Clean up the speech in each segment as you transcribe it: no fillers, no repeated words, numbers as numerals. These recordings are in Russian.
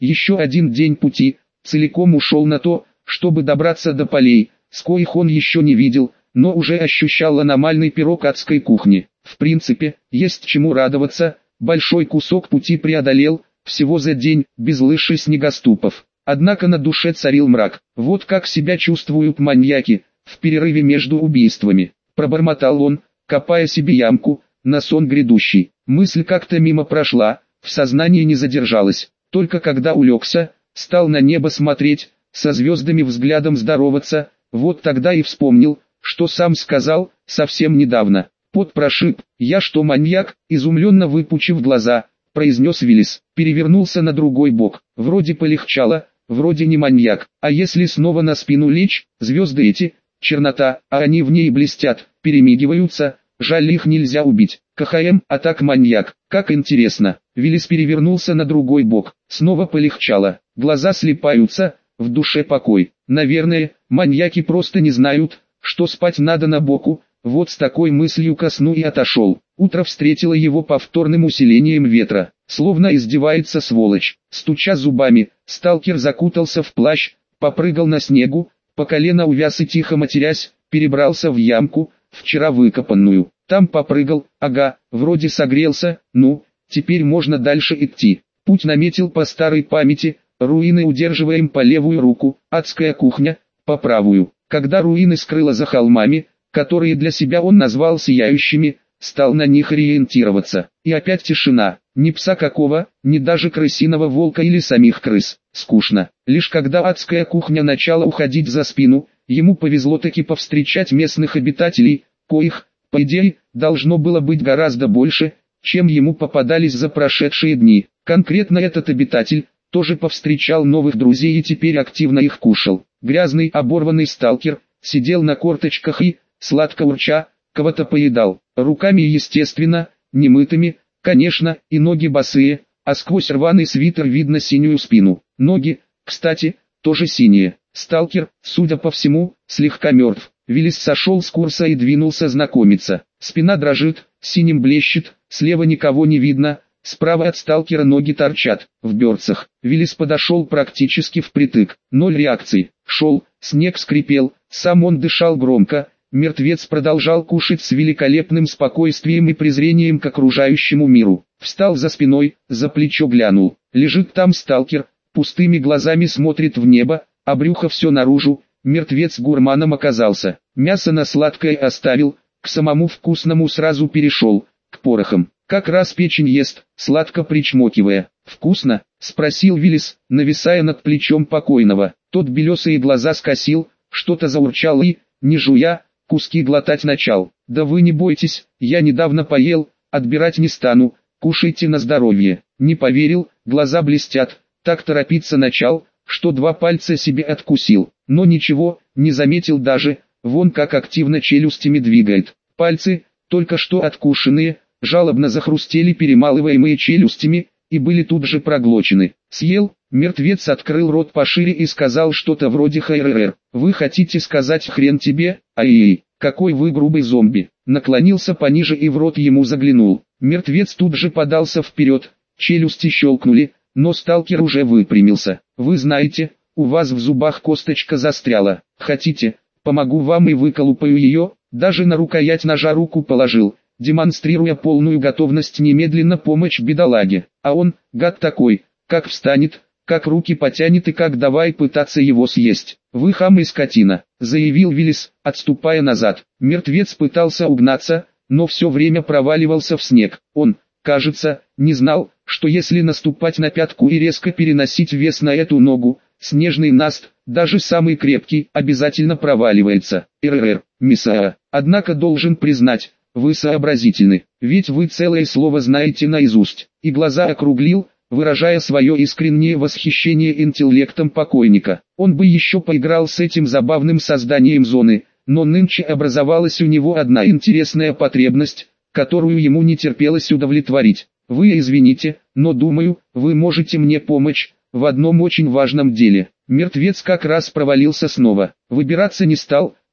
Еще один день пути, целиком ушел на то, чтобы добраться до полей, с коих он еще не видел, но уже ощущал аномальный пирог адской кухни. В принципе, есть чему радоваться, большой кусок пути преодолел, всего за день, без лыж и снегоступов. Однако на душе царил мрак. Вот как себя чувствуют маньяки, в перерыве между убийствами. Пробормотал он, копая себе ямку, на сон грядущий. Мысль как-то мимо прошла, в сознании не задержалась. Только когда улегся, стал на небо смотреть, со звездами взглядом здороваться, вот тогда и вспомнил, что сам сказал, совсем недавно. Пот прошиб. «Я что, маньяк?» — изумленно выпучив глаза, произнес Виллис. Перевернулся на другой бок. Вроде полегчало, вроде не маньяк. А если снова на спину лечь, звезды эти, чернота, а они в ней блестят, перемигиваются, жаль их нельзя убить. КХМ, а так маньяк, как интересно. Виллис перевернулся на другой бок. Снова полегчало. Глаза слипаются, в душе покой. Наверное, маньяки просто не знают, что спать надо на боку. Вот с такой мыслью ко сну и отошел. Утро встретило его повторным усилением ветра. Словно издевается сволочь. Стуча зубами, сталкер закутался в плащ, попрыгал на снегу, по колено увяз и тихо матерясь, перебрался в ямку, вчера выкопанную. Там попрыгал, ага, вроде согрелся, ну, теперь можно дальше идти. Путь наметил по старой памяти, руины удерживаем по левую руку, адская кухня, по правую. Когда руины скрыло за холмами, которые для себя он назвал сияющими, стал на них ориентироваться. И опять тишина, ни пса какого, ни даже крысиного волка или самих крыс. Скучно. Лишь когда адская кухня начала уходить за спину, ему повезло таки повстречать местных обитателей, коих, по идее, должно было быть гораздо больше, чем ему попадались за прошедшие дни. Конкретно этот обитатель тоже повстречал новых друзей и теперь активно их кушал. Грязный оборванный сталкер сидел на корточках и, сладко урча, кого-то поедал. Руками естественно, немытыми, конечно, и ноги босые, а сквозь рваный свитер видно синюю спину. Ноги, кстати, тоже синие. Сталкер, судя по всему, слегка мертв. Виллис сошел с курса и двинулся знакомиться. Спина дрожит, синим блещет, слева никого не видно, справа от сталкера ноги торчат, в берцах. Виллис подошел практически впритык. Ноль реакций. Шел, снег скрипел, сам он дышал громко. Мертвец продолжал кушать с великолепным спокойствием и презрением к окружающему миру. Встал за спиной, за плечо глянул. Лежит там сталкер, пустыми глазами смотрит в небо, а брюхо все наружу. Мертвец гурманом оказался. Мясо на сладкое оставил, к самому вкусному сразу перешел, к порохам. Как раз печень ест, сладко причмокивая. «Вкусно?» — спросил Виллис, нависая над плечом покойного. Тот белесые глаза скосил, что-то заурчал и, не жуя, куски глотать начал. «Да вы не бойтесь, я недавно поел, отбирать не стану, кушайте на здоровье». Не поверил, глаза блестят, так торопиться начал, что 2 пальца себе откусил. Но ничего, не заметил даже, вон как активно челюстями двигает. Пальцы, только что откушенные, жалобно захрустели перемалываемые челюстями, и были тут же проглочены. Съел, мертвец открыл рот пошире и сказал что-то вроде «ХРР». «Вы хотите сказать хрен тебе? Ай-яй, какой вы грубый зомби». Наклонился пониже и в рот ему заглянул. Мертвец тут же подался вперед, челюсти щелкнули, но сталкер уже выпрямился. «Вы знаете, у вас в зубах косточка застряла. Хотите, помогу вам и выколупаю ее?» Даже на рукоять ножа руку положил, демонстрируя полную готовность немедленно помочь бедолаге. А он, гад такой, как встанет, как руки потянет и как давай пытаться его съесть. «Вы хам и скотина», — заявил Виллис, отступая назад. Мертвец пытался угнаться, но все время проваливался в снег. Он, кажется, не знал, что если наступать на пятку и резко переносить вес на эту ногу, снежный наст, даже самый крепкий, обязательно проваливается. РРР, миссаа. Однако должен признать, вы сообразительны, ведь вы целое слово знаете наизусть. И глаза округлил, выражая свое искреннее восхищение интеллектом покойника. Он бы еще поиграл с этим забавным созданием зоны, но нынче образовалась у него одна интересная потребность, которую ему не терпелось удовлетворить. Вы извините, но думаю, вы можете мне помочь в одном очень важном деле. Мертвец как раз провалился снова. Выбираться не стал,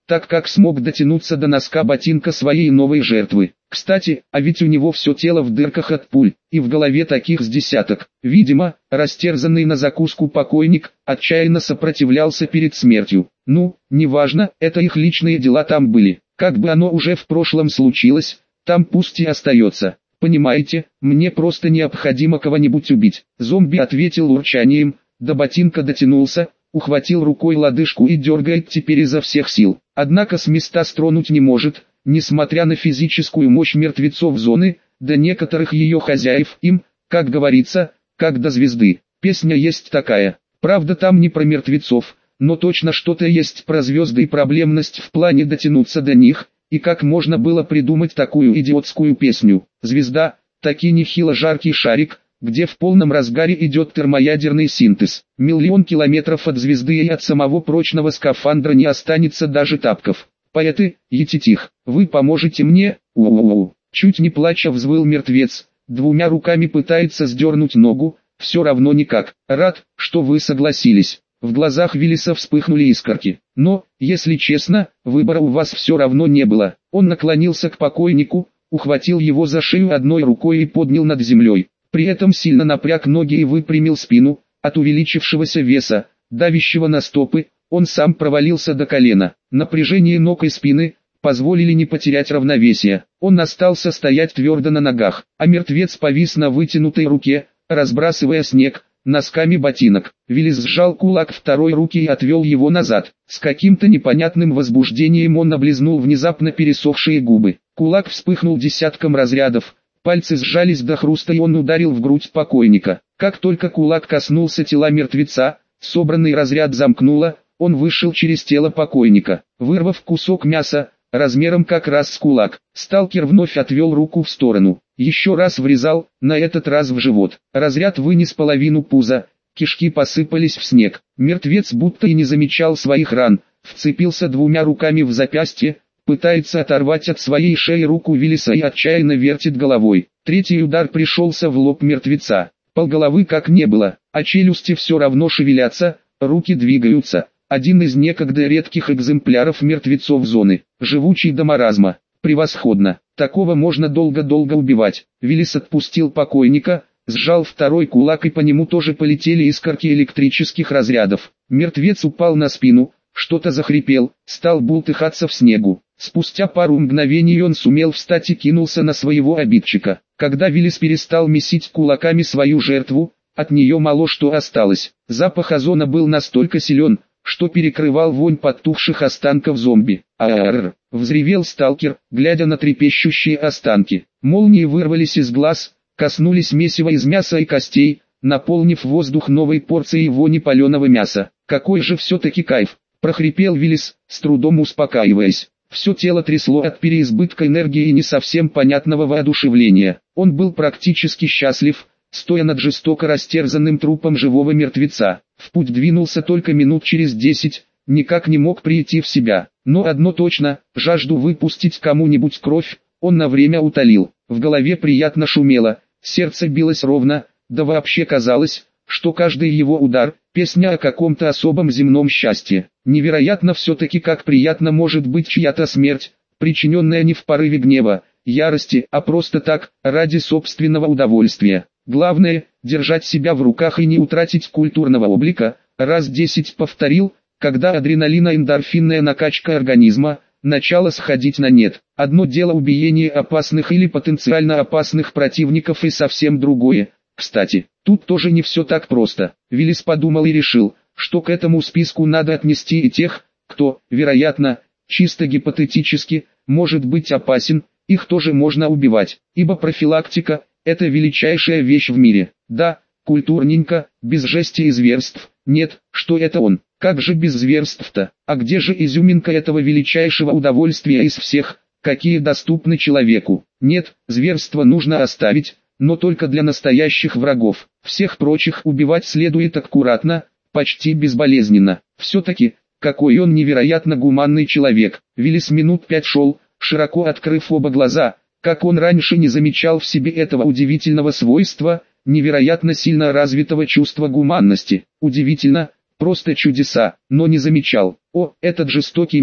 так как смог дотянуться до носка ботинка своей новой жертвы. Кстати, а ведь у него все тело в дырках от пуль, и в голове таких с десяток. Видимо, растерзанный на закуску покойник отчаянно сопротивлялся перед смертью. Ну, неважно, это их личные дела там были. Как бы оно уже в прошлом случилось, там пусть и остается. Понимаете, мне просто необходимо кого-нибудь убить. Зомби ответил урчанием, до ботинка дотянулся, ухватил рукой лодыжку и дергает теперь изо всех сил. Однако с места стронуть не может, несмотря на физическую мощь мертвецов зоны, да некоторых ее хозяев им, как говорится, как до звезды. Песня есть такая. Правда там не про мертвецов, но точно что-то есть про звезды и проблемность в плане дотянуться до них, и как можно было придумать такую идиотскую песню. Звезда, таки нехило жаркий шарик, где в полном разгаре идет термоядерный синтез. Миллион километров от звезды и от самого прочного скафандра не останется даже тапков. Поэты, етитих, вы поможете мне? У-у-у. Чуть не плача взвыл мертвец, двумя руками пытается сдернуть ногу, все равно никак. Рад, что вы согласились. В глазах Виллиса вспыхнули искорки. Но, если честно, выбора у вас все равно не было. Он наклонился к покойнику, ухватил его за шею одной рукой и поднял над землей. При этом сильно напряг ноги и выпрямил спину. От увеличившегося веса, давящего на стопы, он сам провалился до колена. Напряжение ног и спины позволили не потерять равновесие. Он остался стоять твердо на ногах, а мертвец повис на вытянутой руке, разбрасывая снег носками ботинок. Виллис сжал кулак второй руки и отвел его назад. С каким-то непонятным возбуждением он облизнул внезапно пересохшие губы. Кулак вспыхнул десятком разрядов. Пальцы сжались до хруста и он ударил в грудь покойника. Как только кулак коснулся тела мертвеца, собранный разряд замкнуло, он вышел через тело покойника, вырвав кусок мяса, размером как раз с кулак. Сталкер вновь отвел руку в сторону. Еще раз врезал, на этот раз в живот. Разряд вынес половину пуза, кишки посыпались в снег. Мертвец будто и не замечал своих ран, вцепился двумя руками в запястье, пытается оторвать от своей шеи руку Виллиса и отчаянно вертит головой. Третий удар пришелся в лоб мертвеца. Полголовы как не было, а челюсти все равно шевелятся, руки двигаются. Один из некогда редких экземпляров мертвецов зоны, живучий до маразма. Превосходно, такого можно долго-долго убивать. Виллис отпустил покойника, сжал второй кулак и по нему тоже полетели искорки электрических разрядов. Мертвец упал на спину, что-то захрипел, стал бултыхаться в снегу. Спустя пару мгновений он сумел встать и кинулся на своего обидчика. Когда Виллис перестал месить кулаками свою жертву, от нее мало что осталось. Запах озона был настолько силен, что перекрывал вонь подтухших останков зомби. «Ааррр!» — взревел сталкер, глядя на трепещущие останки. Молнии вырвались из глаз, коснулись месива из мяса и костей, наполнив воздух новой порцией вони паленого мяса. «Какой же все-таки кайф!» — прохрипел Виллис, с трудом успокаиваясь. Все тело трясло от переизбытка энергии и не совсем понятного воодушевления. Он был практически счастлив, стоя над жестоко растерзанным трупом живого мертвеца. В путь двинулся только минут через 10, никак не мог прийти в себя. Но одно точно, жажду выпустить кому-нибудь кровь, он на время утолил. В голове приятно шумело, сердце билось ровно, да вообще казалось, что каждый его удар – песня о каком-то особом земном счастье. Невероятно все-таки как приятно может быть чья-то смерть, причиненная не в порыве гнева, ярости, а просто так, ради собственного удовольствия. Главное – держать себя в руках и не утратить культурного облика. Раз 10 повторил, когда адреналино-эндорфинная накачка организма начала сходить на нет. Одно дело убиение опасных или потенциально опасных противников и совсем другое. Кстати, тут тоже не все так просто. Виллис подумал и решил, что к этому списку надо отнести и тех, кто, вероятно, чисто гипотетически, может быть опасен, их тоже можно убивать, ибо профилактика – это величайшая вещь в мире. Да, культурненько, без жести и зверств. Нет, что это он? Как же без зверств-то? А где же изюминка этого величайшего удовольствия из всех, какие доступны человеку? Нет, зверство нужно оставить, но только для настоящих врагов. Всех прочих убивать следует аккуратно, почти безболезненно. Все-таки, какой он невероятно гуманный человек. Виллис минут 5 шел, широко открыв оба глаза, как он раньше не замечал в себе этого удивительного свойства, невероятно сильно развитого чувства гуманности. Удивительно, просто чудеса, но не замечал. О, этот жестокий мир,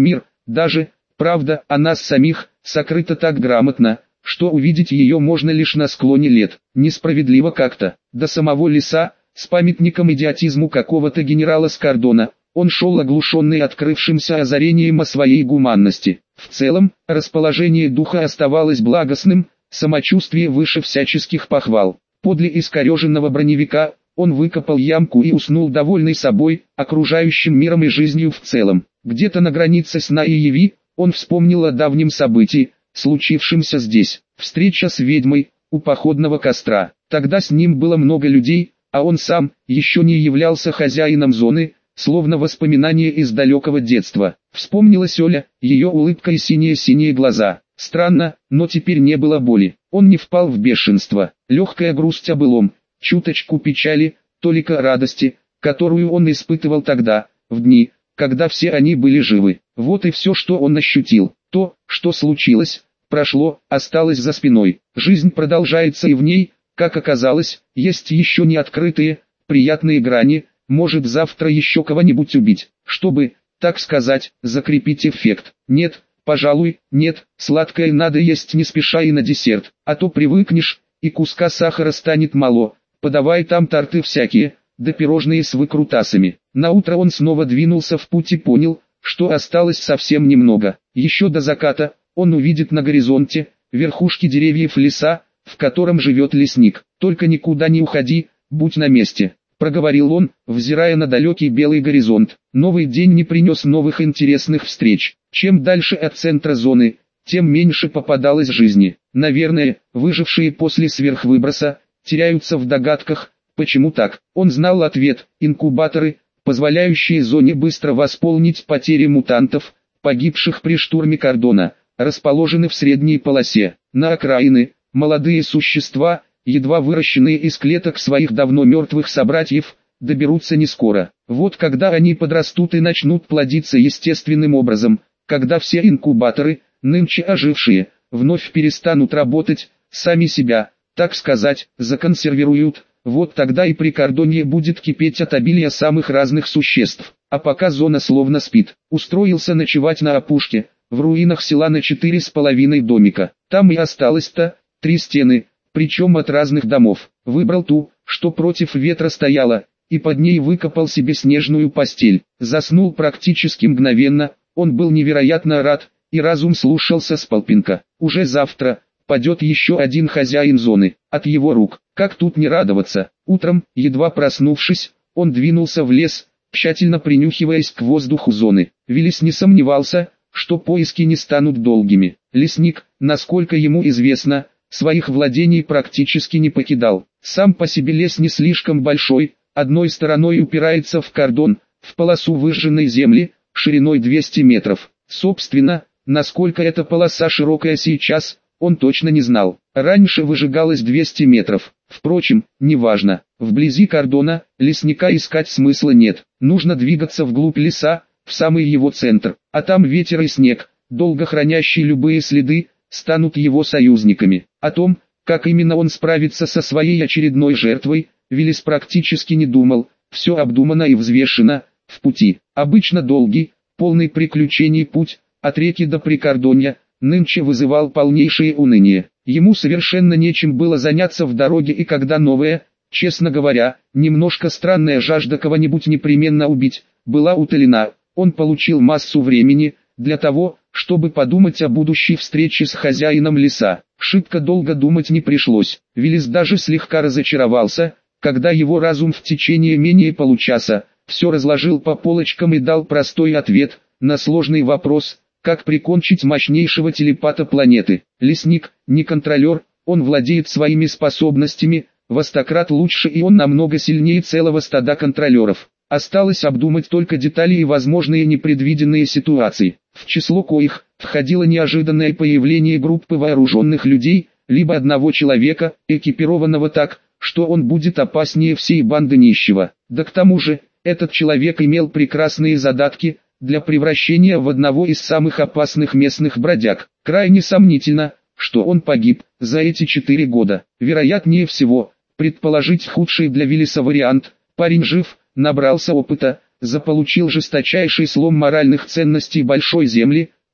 Даже, правда, о нас самих, сокрыта так грамотно, что увидеть ее можно лишь на склоне лет. Несправедливо как-то. До самого леса, с памятником идиотизму какого-то генерала Скордона, он шел оглушенный открывшимся озарением о своей гуманности. В целом, расположение духа оставалось благостным, самочувствие выше всяческих похвал. Подле искореженного броневика, он выкопал ямку и уснул довольный собой, окружающим миром и жизнью в целом. Где-то на границе сна и яви, он вспомнил о давнем событии, случившемся здесь. Встреча с ведьмой, у походного костра. Тогда с ним было много людей, а он сам, еще не являлся хозяином зоны, словно воспоминание из далекого детства. Вспомнилась Оля, ее улыбка и синие-синие глаза. Странно, но теперь не было боли. Он не впал в бешенство. Легкая грусть о былом, чуточку печали, толика радости, которую он испытывал тогда, в дни, когда все они были живы. Вот и все, что он ощутил. То, что случилось, прошло, осталось за спиной. Жизнь продолжается и в ней, как оказалось, есть еще не открытые, приятные грани. Может завтра еще кого-нибудь убить, чтобы, так сказать, закрепить эффект. Нет, пожалуй, нет, сладкое надо есть не спеша и на десерт, а то привыкнешь, и куска сахара станет мало. Подавай там торты всякие, да пирожные с выкрутасами. Наутро он снова двинулся в путь и понял, что осталось совсем немного. Еще до заката, он увидит на горизонте, верхушки деревьев леса, в котором живет лесник. Только никуда не уходи, будь на месте. Проговорил он, взирая на далекий белый горизонт. Новый день не принес новых интересных встреч. Чем дальше от центра зоны, тем меньше попадалось жизни. Наверное, выжившие после сверхвыброса, теряются в догадках, почему так. Он знал ответ: инкубаторы, позволяющие зоне быстро восполнить потери мутантов, погибших при штурме кордона, расположены в средней полосе. На окраины, молодые существа, едва выращенные из клеток своих давно мертвых собратьев, доберутся не скоро. Вот когда они подрастут и начнут плодиться естественным образом, когда все инкубаторы, нынче ожившие, вновь перестанут работать, сами себя, так сказать, законсервируют, вот тогда и прикордонье будет кипеть от обилия самых разных существ. А пока зона словно спит. Устроился ночевать на опушке, в руинах села на 4,5 домика. Там и осталось-то 3 стены, причем от разных домов. Выбрал ту, что против ветра стояла, и под ней выкопал себе снежную постель. Заснул практически мгновенно, он был невероятно рад, и разум слушался Спалпинка. Уже завтра падет еще один хозяин зоны, от его рук. Как тут не радоваться? Утром, едва проснувшись, он двинулся в лес, тщательно принюхиваясь к воздуху зоны. Виллис не сомневался, что поиски не станут долгими. Лесник, насколько ему известно, своих владений практически не покидал. Сам по себе лес не слишком большой, одной стороной упирается в кордон, в полосу выжженной земли, шириной 200 метров. Собственно, насколько эта полоса широкая сейчас, он точно не знал. Раньше выжигалось 200 метров. Впрочем, неважно. Вблизи кордона, лесника искать смысла нет. Нужно двигаться вглубь леса, в самый его центр. А там ветер и снег, долго хранящие любые следы, станут его союзниками. О том, как именно он справится со своей очередной жертвой, Виллис практически не думал. Все обдумано и взвешено, в пути. Обычно долгий, полный приключений путь, от реки до прикордонья, нынче вызывал полнейшее уныние. Ему совершенно нечем было заняться в дороге, и когда новая, честно говоря, немножко странная жажда кого-нибудь непременно убить, была утолена, он получил массу времени для того, чтобы подумать о будущей встрече с хозяином леса. Шибко долго думать не пришлось. Виллис даже слегка разочаровался, когда его разум в течение менее получаса все разложил по полочкам и дал простой ответ на сложный вопрос: как прикончить мощнейшего телепата планеты. Лесник, не контролер, он владеет своими способностями, во 100 крат лучше, и он намного сильнее целого стада контролеров. Осталось обдумать только детали и возможные непредвиденные ситуации, в число коих входило неожиданное появление группы вооруженных людей, либо одного человека, экипированного так, что он будет опаснее всей банды нищего. Да к тому же, этот человек имел прекрасные задатки для превращения в одного из самых опасных местных бродяг. Крайне сомнительно, что он погиб за эти 4 года. Вероятнее всего, предположить худший для Виллиса вариант: парень жив, набрался опыта, заполучил жесточайший слом моральных ценностей большой земли,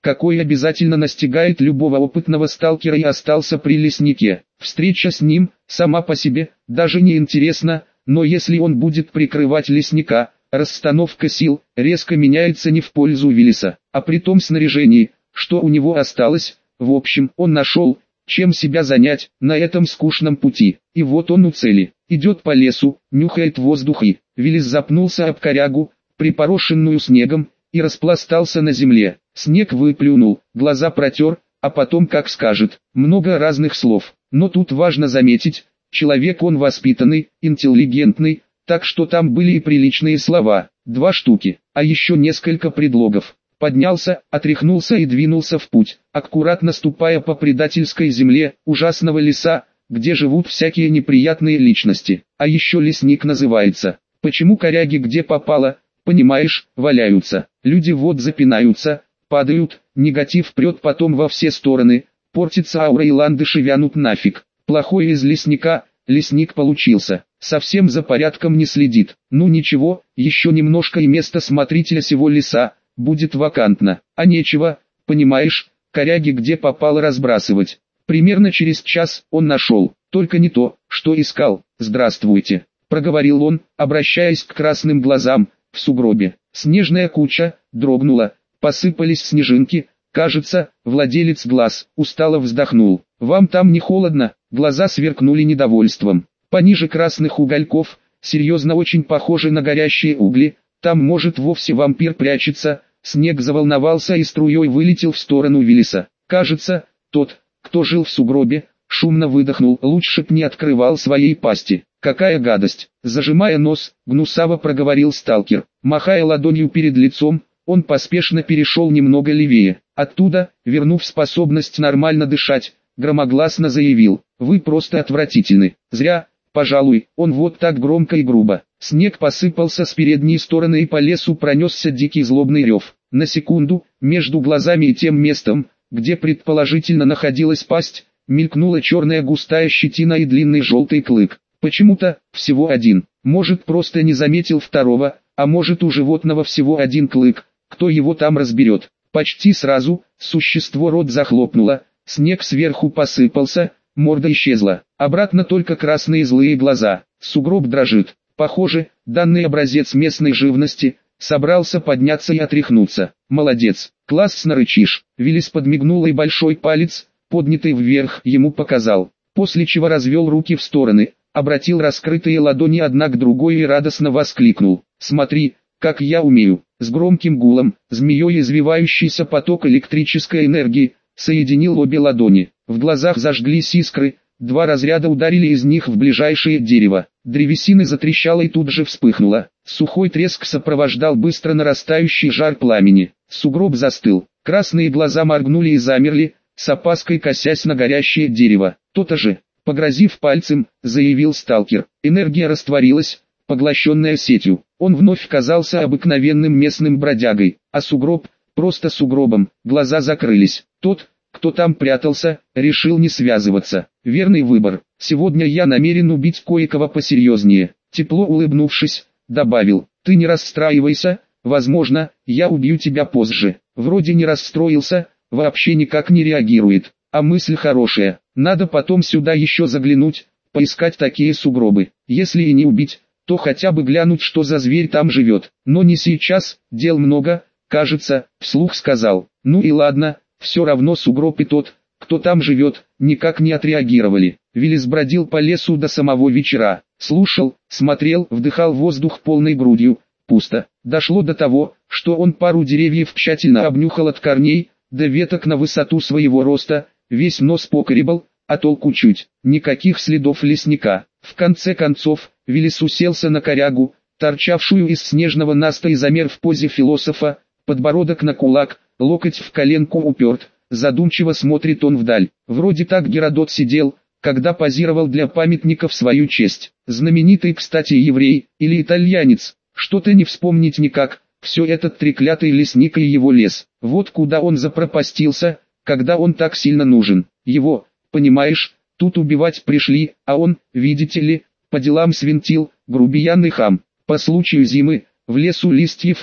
какой обязательно настигает любого опытного сталкера, и остался при леснике. Встреча с ним, сама по себе, даже не интересна, но если он будет прикрывать лесника, расстановка сил резко меняется не в пользу Виллиса, а при том снаряжении, что у него осталось. В общем, он нашел, чем себя занять на этом скучном пути. И вот он у цели, идет по лесу, нюхает воздух и... Виллис запнулся об корягу, припорошенную снегом, и распластался на земле. Снег выплюнул, глаза протер, а потом как скажет, много разных слов. Но тут важно заметить, человек он воспитанный, интеллигентный, так что там были и приличные слова, 2 штуки, а еще несколько предлогов. Поднялся, отряхнулся и двинулся в путь, аккуратно ступая по предательской земле ужасного леса, где живут всякие неприятные личности. А еще лесник называется. Почему коряги где попало, понимаешь, валяются, люди вот запинаются, падают, негатив прет потом во все стороны, портится аура и ландыши вянут нафиг. Плохой из лесника, лесник получился, совсем за порядком не следит. Ну ничего, еще немножко и место смотрителя сего леса будет вакантно, а нечего, понимаешь, коряги где попало разбрасывать. Примерно через час он нашел, только не то, что искал. «Здравствуйте», — проговорил он, обращаясь к красным глазам. В сугробе снежная куча дрогнула, посыпались снежинки. Кажется, владелец глаз устало вздохнул. «Вам там не холодно?» Глаза сверкнули недовольством. Пониже красных угольков, серьезно очень похожи на горящие угли. Там может вовсе вампир прячется. Снег заволновался и струей вылетел в сторону Виллиса. Кажется, тот, кто жил в сугробе, шумно выдохнул. Лучше б не открывал своей пасти. «Какая гадость!» Зажимая нос, гнусаво проговорил сталкер. Махая ладонью перед лицом, он поспешно перешел немного левее. Оттуда, вернув способность нормально дышать, громогласно заявил: «Вы просто отвратительны. Зря, пожалуй, он вот так громко и грубо». Снег посыпался с передней стороны и по лесу пронесся дикий злобный рев. На секунду, между глазами и тем местом, где предположительно находилась пасть, мелькнула черная густая щетина и длинный желтый клык. Почему-то, всего один. Может, просто не заметил второго, а может, у животного всего один клык, кто его там разберет. Почти сразу, существо рот захлопнуло, снег сверху посыпался, морда исчезла. Обратно только красные злые глаза. Сугроб дрожит. Похоже, данный образец местной живности собрался подняться и отряхнуться. «Молодец, классно рычишь». Виллис подмигнул и большой палец, поднятый вверх, ему показал. После чего развел руки в стороны, обратил раскрытые ладони одна к другой и радостно воскликнул: «Смотри, как я умею!» С громким гулом, змеей извивающийся поток электрической энергии, соединил обе ладони. В глазах зажглись искры, 2 разряда ударили из них в ближайшее дерево. Древесина затрещала и тут же вспыхнула. Сухой треск сопровождал быстро нарастающий жар пламени. Сугроб застыл, красные глаза моргнули и замерли, с опаской косясь на горящее дерево. «То-то же!» Погрозив пальцем, заявил сталкер. Энергия растворилась, поглощенная сетью. Он вновь казался обыкновенным местным бродягой, а сугроб, просто сугробом. Глаза закрылись. Тот, кто там прятался, решил не связываться. Верный выбор. Сегодня я намерен убить кое-кого посерьезнее. Тепло улыбнувшись, добавил: «Ты не расстраивайся, возможно, я убью тебя позже». Вроде не расстроился, вообще никак не реагирует. А мысль хорошая, надо потом сюда еще заглянуть, поискать такие сугробы. Если и не убить, то хотя бы глянуть, что за зверь там живет. Но не сейчас, дел много, кажется, вслух сказал. Ну и ладно, все равно сугроб и тот, кто там живет, никак не отреагировали. Виллис бродил по лесу до самого вечера. Слушал, смотрел, вдыхал воздух полной грудью. Пусто. Дошло до того, что он пару деревьев тщательно обнюхал от корней до веток на высоту своего роста. Весь нос покоребал, а толку чуть. Никаких следов лесника. В конце концов, Виллис уселся на корягу, торчавшую из снежного наста, и замер в позе философа, подбородок на кулак, локоть в коленку уперт. Задумчиво смотрит он вдаль. Вроде так Геродот сидел, когда позировал для памятника в свою честь. Знаменитый, кстати, еврей, или итальянец, что-то не вспомнить никак. Все этот треклятый лесник и его лес. Вот куда он запропастился, когда он так сильно нужен. Его, понимаешь, тут убивать пришли, а он, видите ли, по делам свинтил, грубиян и хам. По случаю зимы, в лесу листьев нет,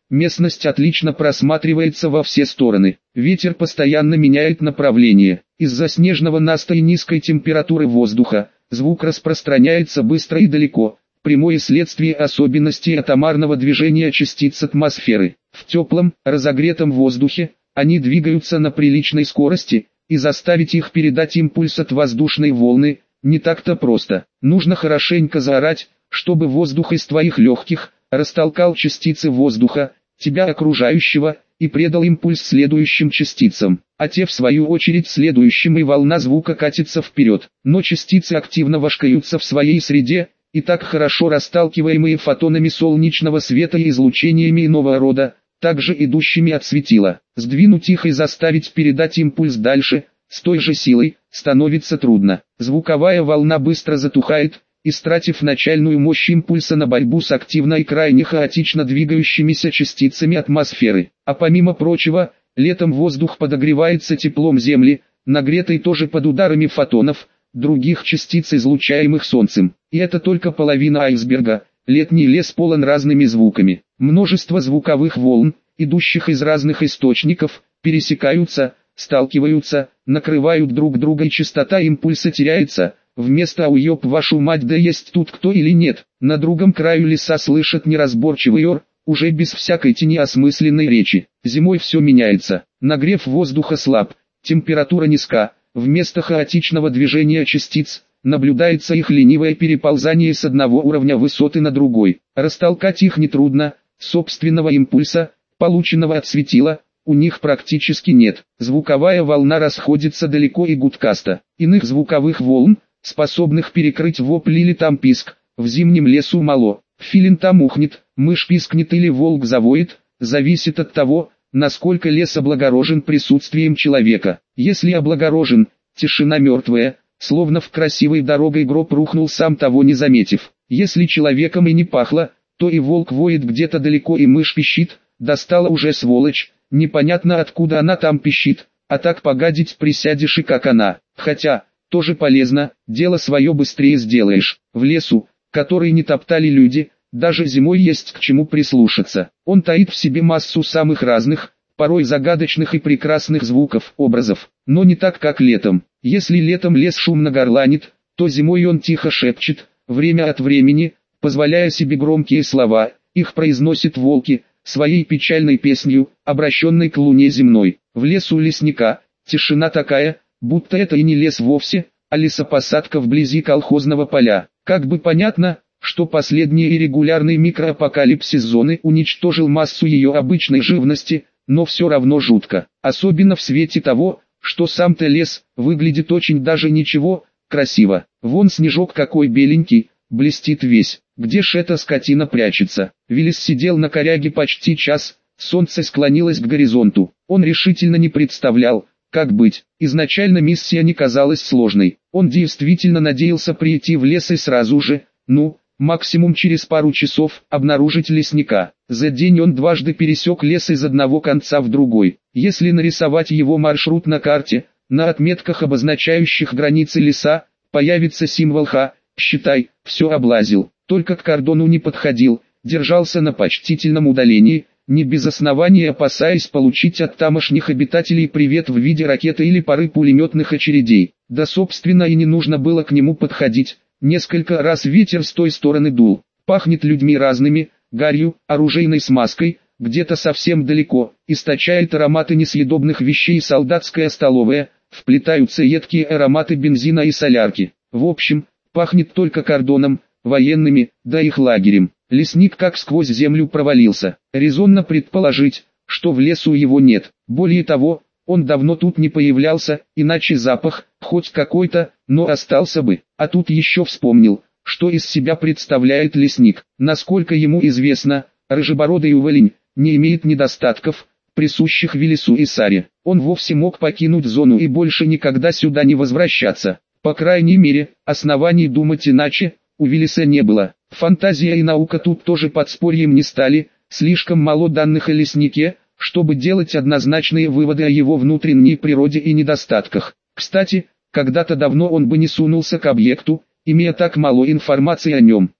местность отлично просматривается во все стороны. Ветер постоянно меняет направление. Из-за снежного наста и низкой температуры воздуха, звук распространяется быстро и далеко. Прямое следствие особенностей атомарного движения частиц атмосферы. В теплом, разогретом воздухе, они двигаются на приличной скорости, и заставить их передать импульс от воздушной волны не так-то просто. Нужно хорошенько заорать, чтобы воздух из твоих легких растолкал частицы воздуха, тебя окружающего, и предал импульс следующим частицам, а те в свою очередь следующим, и волна звука катится вперед. Но частицы активно вошкаются в своей среде, и так хорошо расталкиваемые фотонами солнечного света и излучениями иного рода, также идущими от светила. Сдвинуть их и заставить передать импульс дальше, с той же силой, становится трудно. Звуковая волна быстро затухает, истратив начальную мощь импульса на борьбу с активно и крайне хаотично двигающимися частицами атмосферы. А помимо прочего, летом воздух подогревается теплом Земли, нагретой тоже под ударами фотонов, других частиц, излучаемых Солнцем. И это только половина айсберга. Летний лес полон разными звуками. Множество звуковых волн, идущих из разных источников, пересекаются, сталкиваются, накрывают друг друга, и частота импульса теряется. Вместо «уёб вашу мать, да есть тут кто или нет», на другом краю леса слышат неразборчивый ор, уже без всякой тени осмысленной речи. Зимой все меняется. Нагрев воздуха слаб, температура низка, вместо хаотичного движения частиц, наблюдается их ленивое переползание с одного уровня высоты на другой. Растолкать их нетрудно, собственного импульса, полученного от светила, у них практически нет. Звуковая волна расходится далеко и гудкасто. Иных звуковых волн, способных перекрыть вопль или там писк, в зимнем лесу мало. Филин там ухнет, мышь пискнет или волк завоет, зависит от того, насколько лес облагорожен присутствием человека. Если облагорожен, тишина мертвая, словно в красивой дорогой гроб рухнул, сам того не заметив. Если человеком и не пахло, то и волк воет где-то далеко, и мышь пищит, достала уже сволочь, непонятно откуда она там пищит, а так погадить присядешь и как она. Хотя, тоже полезно, дело свое быстрее сделаешь. В лесу, который не топтали люди, даже зимой есть к чему прислушаться. Он таит в себе массу самых разных, порой загадочных и прекрасных звуков, образов, но не так, как летом. Если летом лес шумно горланит, то зимой он тихо шепчет, время от времени, позволяя себе громкие слова. Их произносят волки, своей печальной песнью, обращенной к луне земной. В лесу лесника, тишина такая, будто это и не лес вовсе, а лесопосадка вблизи колхозного поля. Как бы понятно, что последний и регулярный микроапокалипсис зоны уничтожил массу ее обычной живности, но все равно жутко. Особенно в свете того, что сам-то лес выглядит очень даже ничего, красиво. Вон снежок какой беленький, блестит весь. Где ж эта скотина прячется? Виллис сидел на коряге почти час, солнце склонилось к горизонту. Он решительно не представлял, как быть. Изначально миссия не казалась сложной. Он действительно надеялся прийти в лес и сразу же, максимум через пару часов, обнаружить лесника. За день он дважды пересек лес из одного конца в другой. Если нарисовать его маршрут на карте, на отметках, обозначающих границы леса, появится символ Х, считай, все облазил. Только к кордону не подходил, держался на почтительном удалении, не без основания опасаясь получить от тамошних обитателей привет в виде ракеты или пары пулеметных очередей. Да собственно и не нужно было к нему подходить. Несколько раз ветер с той стороны дул. Пахнет людьми разными, гарью, оружейной смазкой, где-то совсем далеко, источает ароматы несъедобных вещей солдатская столовая, вплетаются едкие ароматы бензина и солярки. В общем, пахнет только кордоном, военными, да их лагерем. Лесник как сквозь землю провалился. Резонно предположить, что в лесу его нет. Более того, он давно тут не появлялся, иначе запах, хоть какой-то, но остался бы. А тут еще вспомнил, что из себя представляет лесник. Насколько ему известно, рыжебородый уволень не имеет недостатков, присущих Виллису и Саре. Он вовсе мог покинуть зону и больше никогда сюда не возвращаться. По крайней мере, оснований думать иначе у Виллиса не было. Фантазия и наука тут тоже подспорьем не стали, слишком мало данных о леснике, чтобы делать однозначные выводы о его внутренней природе и недостатках. Кстати, когда-то давно он бы не сунулся к объекту, имея так мало информации о нем.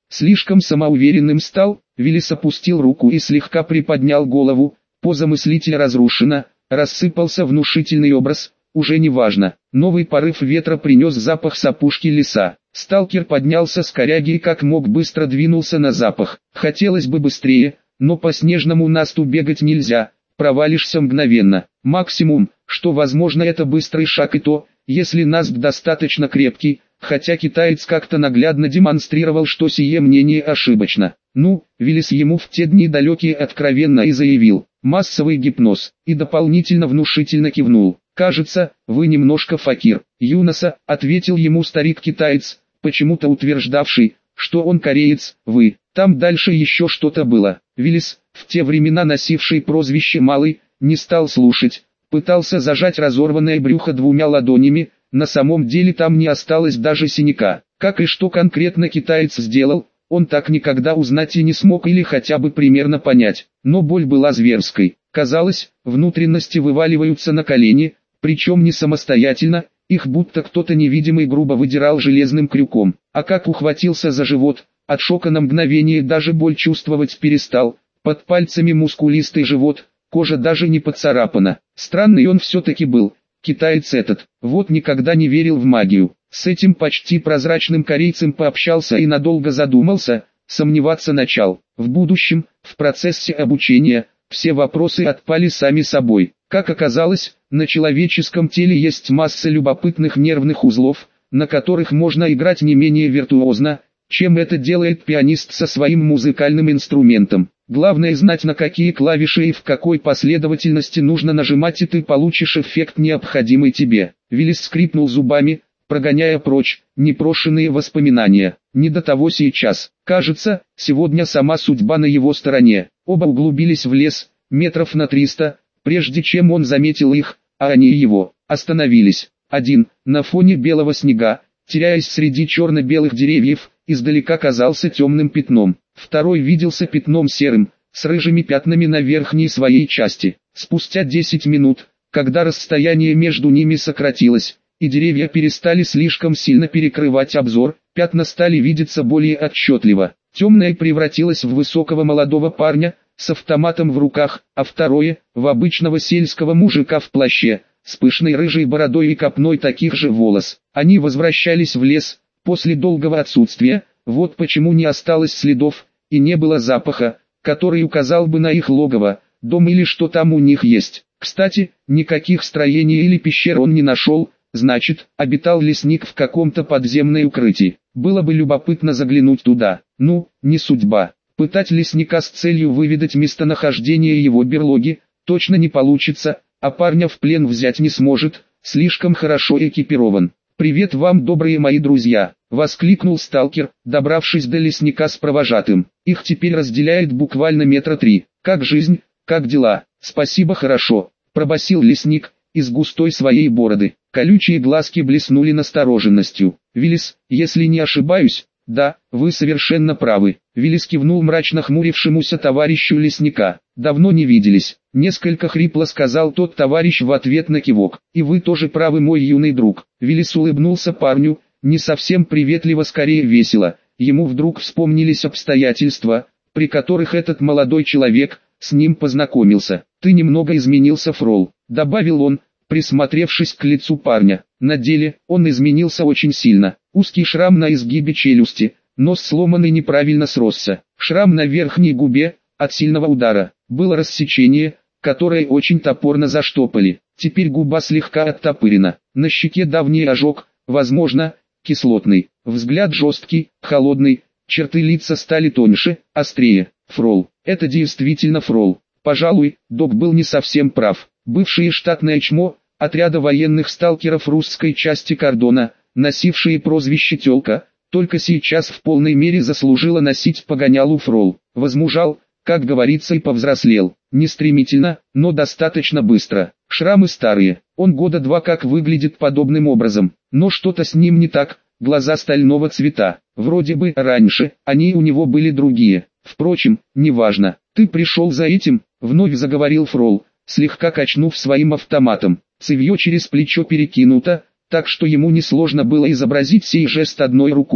Слишком самоуверенным стал, Виллис опустил руку и слегка приподнял голову, поза мыслителя разрушена, рассыпался внушительный образ, уже не важно. Новый порыв ветра принес запах с опушки леса. Сталкер поднялся с коряги и как мог быстро двинулся на запах. Хотелось бы быстрее, но по снежному насту бегать нельзя, провалишься мгновенно. Максимум, что возможно, это быстрый шаг, и то, если наст достаточно крепкий, хотя китаец как-то наглядно демонстрировал, что сие мнение ошибочно. Виллис ему в те дни далекие откровенно и заявил: массовый гипноз, и дополнительно внушительно кивнул. «Кажется, вы немножко факир, юноса», — ответил ему старик-китаец, почему-то утверждавший, что он кореец. «Вы». Там дальше еще что-то было. Виллис, в те времена носивший прозвище «Малый», не стал слушать, пытался зажать разорванное брюхо двумя ладонями, на самом деле там не осталось даже синяка. Как и что конкретно китаец сделал, он так никогда узнать и не смог или хотя бы примерно понять, но боль была зверской. Казалось, внутренности вываливаются на колени, причем не самостоятельно, их будто кто-то невидимый грубо выдирал железным крюком. А как ухватился за живот, от шока на мгновение даже боль чувствовать перестал, под пальцами мускулистый живот, кожа даже не поцарапана. Странный он все-таки был, китаец этот, вот никогда не верил в магию. С этим почти прозрачным корейцем пообщался и надолго задумался, сомневаться начал. В будущем, в процессе обучения, все вопросы отпали сами собой. Как оказалось, на человеческом теле есть масса любопытных нервных узлов, на которых можно играть не менее виртуозно, чем это делает пианист со своим музыкальным инструментом. Главное знать, на какие клавиши и в какой последовательности нужно нажимать, и ты получишь эффект, необходимый тебе. Виллис скрипнул зубами, прогоняя прочь непрошенные воспоминания. Не до того сейчас. Кажется, сегодня сама судьба на его стороне. Оба углубились в лес, метров на 300, прежде чем он заметил их, а они его. Остановились. Один, на фоне белого снега, теряясь среди черно-белых деревьев, издалека казался темным пятном. Второй виделся пятном серым, с рыжими пятнами на верхней своей части. Спустя 10 минут, когда расстояние между ними сократилось, и деревья перестали слишком сильно перекрывать обзор, пятна стали видеться более отчетливо. Темное превратилось в высокого молодого парня, с автоматом в руках, а второе, в обычного сельского мужика в плаще, с пышной рыжей бородой и копной таких же волос. Они возвращались в лес, после долгого отсутствия, вот почему не осталось следов, и не было запаха, который указал бы на их логово, дом или что там у них есть. Кстати, никаких строений или пещер он не нашел, значит, обитал лесник в каком-то подземной укрытии. Было бы любопытно заглянуть туда. Не судьба. Пытать лесника с целью выведать местонахождение его берлоги, точно не получится, а парня в плен взять не сможет, слишком хорошо экипирован. «Привет вам, добрые мои друзья!» — воскликнул сталкер, добравшись до лесника с провожатым. Их теперь разделяет буквально метра 3. «Как жизнь, как дела?» «Спасибо, хорошо», — пробасил лесник, из густой своей бороды. Колючие глазки блеснули настороженностью. «Виллис, если не ошибаюсь?» «Да, вы совершенно правы», — Виллис кивнул мрачно хмурившемуся товарищу лесника. «Давно не виделись», — несколько хрипло сказал тот товарищ в ответ на кивок. «И вы тоже правы, мой юный друг». Виллис улыбнулся парню, не совсем приветливо, скорее весело. Ему вдруг вспомнились обстоятельства, при которых этот молодой человек с ним познакомился. «Ты немного изменился, Фрол», — добавил он, присмотревшись к лицу парня. На деле, он изменился очень сильно. Узкий шрам на изгибе челюсти, нос сломанный неправильно сросся. Шрам на верхней губе, от сильного удара. Было рассечение, которое очень топорно заштопали. Теперь губа слегка оттопырена. На щеке давний ожог, возможно, кислотный. Взгляд жесткий, холодный, черты лица стали тоньше, острее. Фрол. Это действительно Фрол. Пожалуй, док был не совсем прав. Бывшее штатное чмо, отряда военных сталкеров русской части кордона, носившие прозвище «Тёлка», только сейчас в полной мере заслужила носить погонялу Фрол. Возмужал, как говорится, и повзрослел. Не стремительно, но достаточно быстро. Шрамы старые, он года 2 как выглядит подобным образом. Но что-то с ним не так, глаза стального цвета. Вроде бы раньше, они у него были другие. Впрочем, неважно. «Ты пришел за этим?» — вновь заговорил Фрол, слегка качнув своим автоматом. Цевьё через плечо перекинуто, так что ему несложно было изобразить сей жест одной рукой.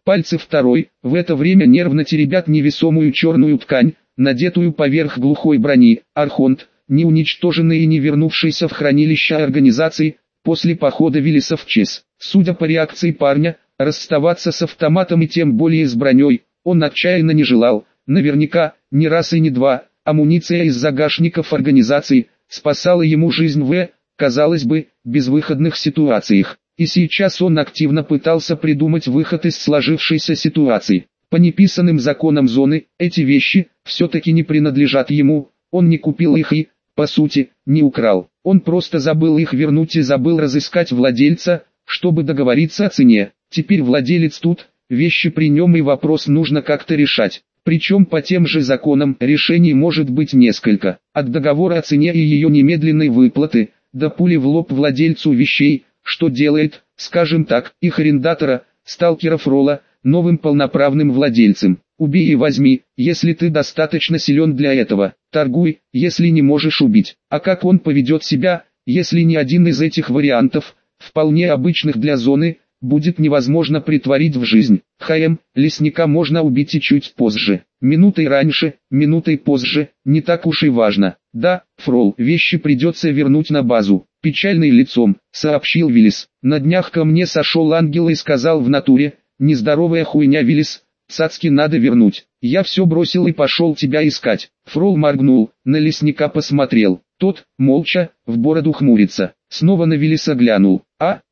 Пальцы второй, в это время нервно теребят невесомую черную ткань, надетую поверх глухой брони. Архонт, не уничтоженный и не вернувшийся в хранилище организации, после похода Виллиса в ЧС. Судя по реакции парня, расставаться с автоматом и тем более с броней, он отчаянно не желал. Наверняка, не раз и не два, амуниция из загашников организации спасала ему жизнь в, казалось бы, безвыходных ситуациях. И сейчас он активно пытался придумать выход из сложившейся ситуации. По неписанным законам зоны, эти вещи все-таки не принадлежат ему, он не купил их и, по сути, не украл. Он просто забыл их вернуть и забыл разыскать владельца, чтобы договориться о цене. Теперь владелец тут, вещи при нем и вопрос нужно как-то решать. Причем по тем же законам решений может быть несколько. От договора о цене и ее немедленной выплаты, до пули в лоб владельцу вещей, что делает, скажем так, их арендатора, сталкера Фрола, новым полноправным владельцем. Убей и возьми, если ты достаточно силен для этого. Торгуй, если не можешь убить. А как он поведет себя, если ни один из этих вариантов, вполне обычных для зоны, будет невозможно притворить в жизнь. Лесника можно убить и чуть позже. Минутой раньше, минутой позже, не так уж и важно. Да, Фрол, вещи придется вернуть на базу. Печальный лицом, сообщил Виллис. На днях ко мне сошел ангел и сказал в натуре: нездоровая хуйня, Виллис, цацки надо вернуть. Я все бросил и пошел тебя искать. Фрол моргнул, на лесника посмотрел. Тот, молча, в бороду хмурится. Снова на Виллиса глянул.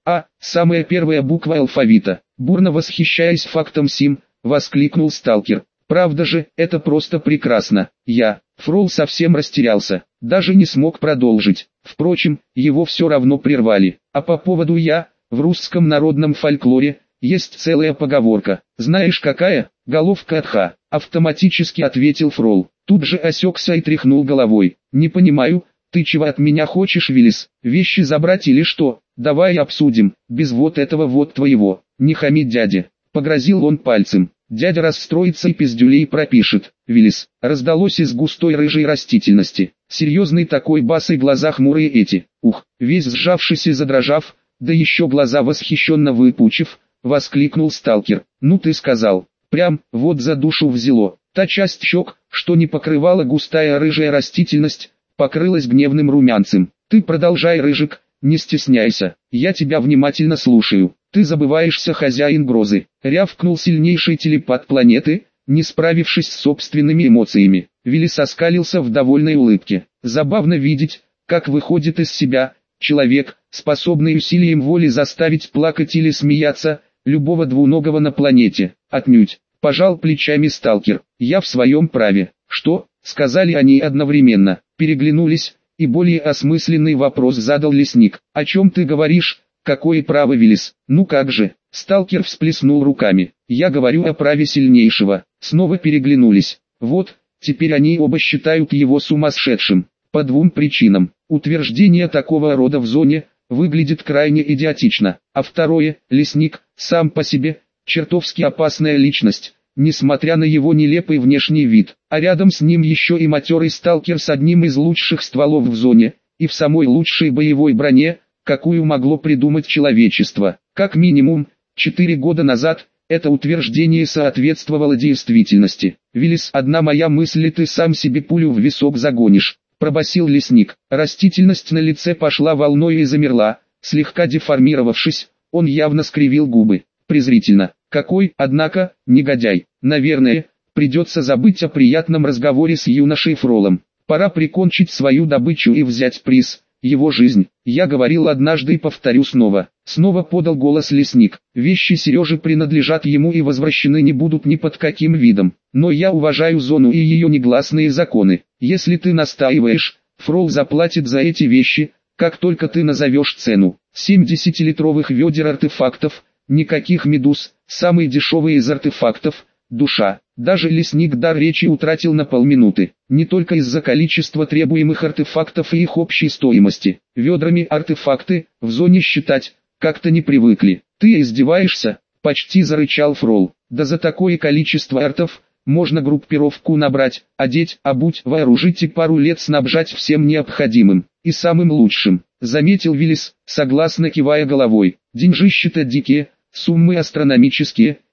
Самая первая буква алфавита. Бурно восхищаясь фактом сим, воскликнул сталкер. Правда же, это просто прекрасно. Фрол совсем растерялся, даже не смог продолжить. Впрочем, его все равно прервали. А по поводу в русском народном фольклоре, есть целая поговорка. Знаешь какая? Головка от ха. Автоматически ответил Фрол. Тут же осекся и тряхнул головой. Не понимаю, ты чего от меня хочешь, Виллис? Вещи забрать или что? Давай обсудим, без вот этого вот твоего. Не хами, дядя. Погрозил он пальцем. Дядя расстроится и пиздюлей пропишет. Виллис, раздалось из густой рыжей растительности. Серьезный такой бас и глаза хмурые эти. Весь сжавшись и задрожав, да еще глаза восхищенно выпучив, воскликнул сталкер. Ну ты сказал. Прям, вот за душу взяло. Та часть щек, что не покрывала густая рыжая растительность, покрылась гневным румянцем. Ты продолжай, Рыжик, не стесняйся, я тебя внимательно слушаю. Ты забываешься, хозяин грозы. Рявкнул сильнейший телепат планеты, не справившись с собственными эмоциями. Виллис оскалился в довольной улыбке. Забавно видеть, как выходит из себя человек, способный усилием воли заставить плакать или смеяться любого двуногого на планете. Отнюдь. Пожал плечами сталкер. Я в своем праве. Что? Сказали они одновременно. Переглянулись, и более осмысленный вопрос задал лесник. О чем ты говоришь? Какое право, Виллис? Ну как же? Сталкер всплеснул руками. Я говорю о праве сильнейшего. Снова переглянулись. Вот, теперь они оба считают его сумасшедшим. По двум причинам. Утверждение такого рода в зоне выглядит крайне идиотично. А второе, лесник, сам по себе, чертовски опасная личность, несмотря на его нелепый внешний вид. А рядом с ним еще и матерый сталкер с одним из лучших стволов в зоне, и в самой лучшей боевой броне, какую могло придумать человечество. Как минимум, 4 года назад, это утверждение соответствовало действительности. Виллис, одна моя мысль, и ты сам себе пулю в висок загонишь. Пробасил лесник. Растительность на лице пошла волной и замерла, слегка деформировавшись, он явно скривил губы. Презрительно. Какой, однако, негодяй. Наверное, придется забыть о приятном разговоре с юношей Фролом. Пора прикончить свою добычу и взять приз, его жизнь. Я говорил однажды и повторю снова. Снова подал голос лесник. Вещи Сережи принадлежат ему и возвращены не будут ни под каким видом. Но я уважаю зону и ее негласные законы. Если ты настаиваешь, Фрол заплатит за эти вещи, как только ты назовешь цену. 7 10-литровых ведер артефактов, никаких медуз, самый дешевый из артефактов, душа. Даже лесник дар речи утратил на полминуты. Не только из-за количества требуемых артефактов и их общей стоимости. Ведрами артефакты в зоне считать как-то не привыкли. Ты издеваешься? Почти зарычал Фрол. Да за такое количество артов можно группировку набрать, одеть, обуть, вооружить и пару лет снабжать всем необходимым. И самым лучшим. Заметил Виллис, согласно кивая головой. Деньжищи-то дикие, суммы астрономические,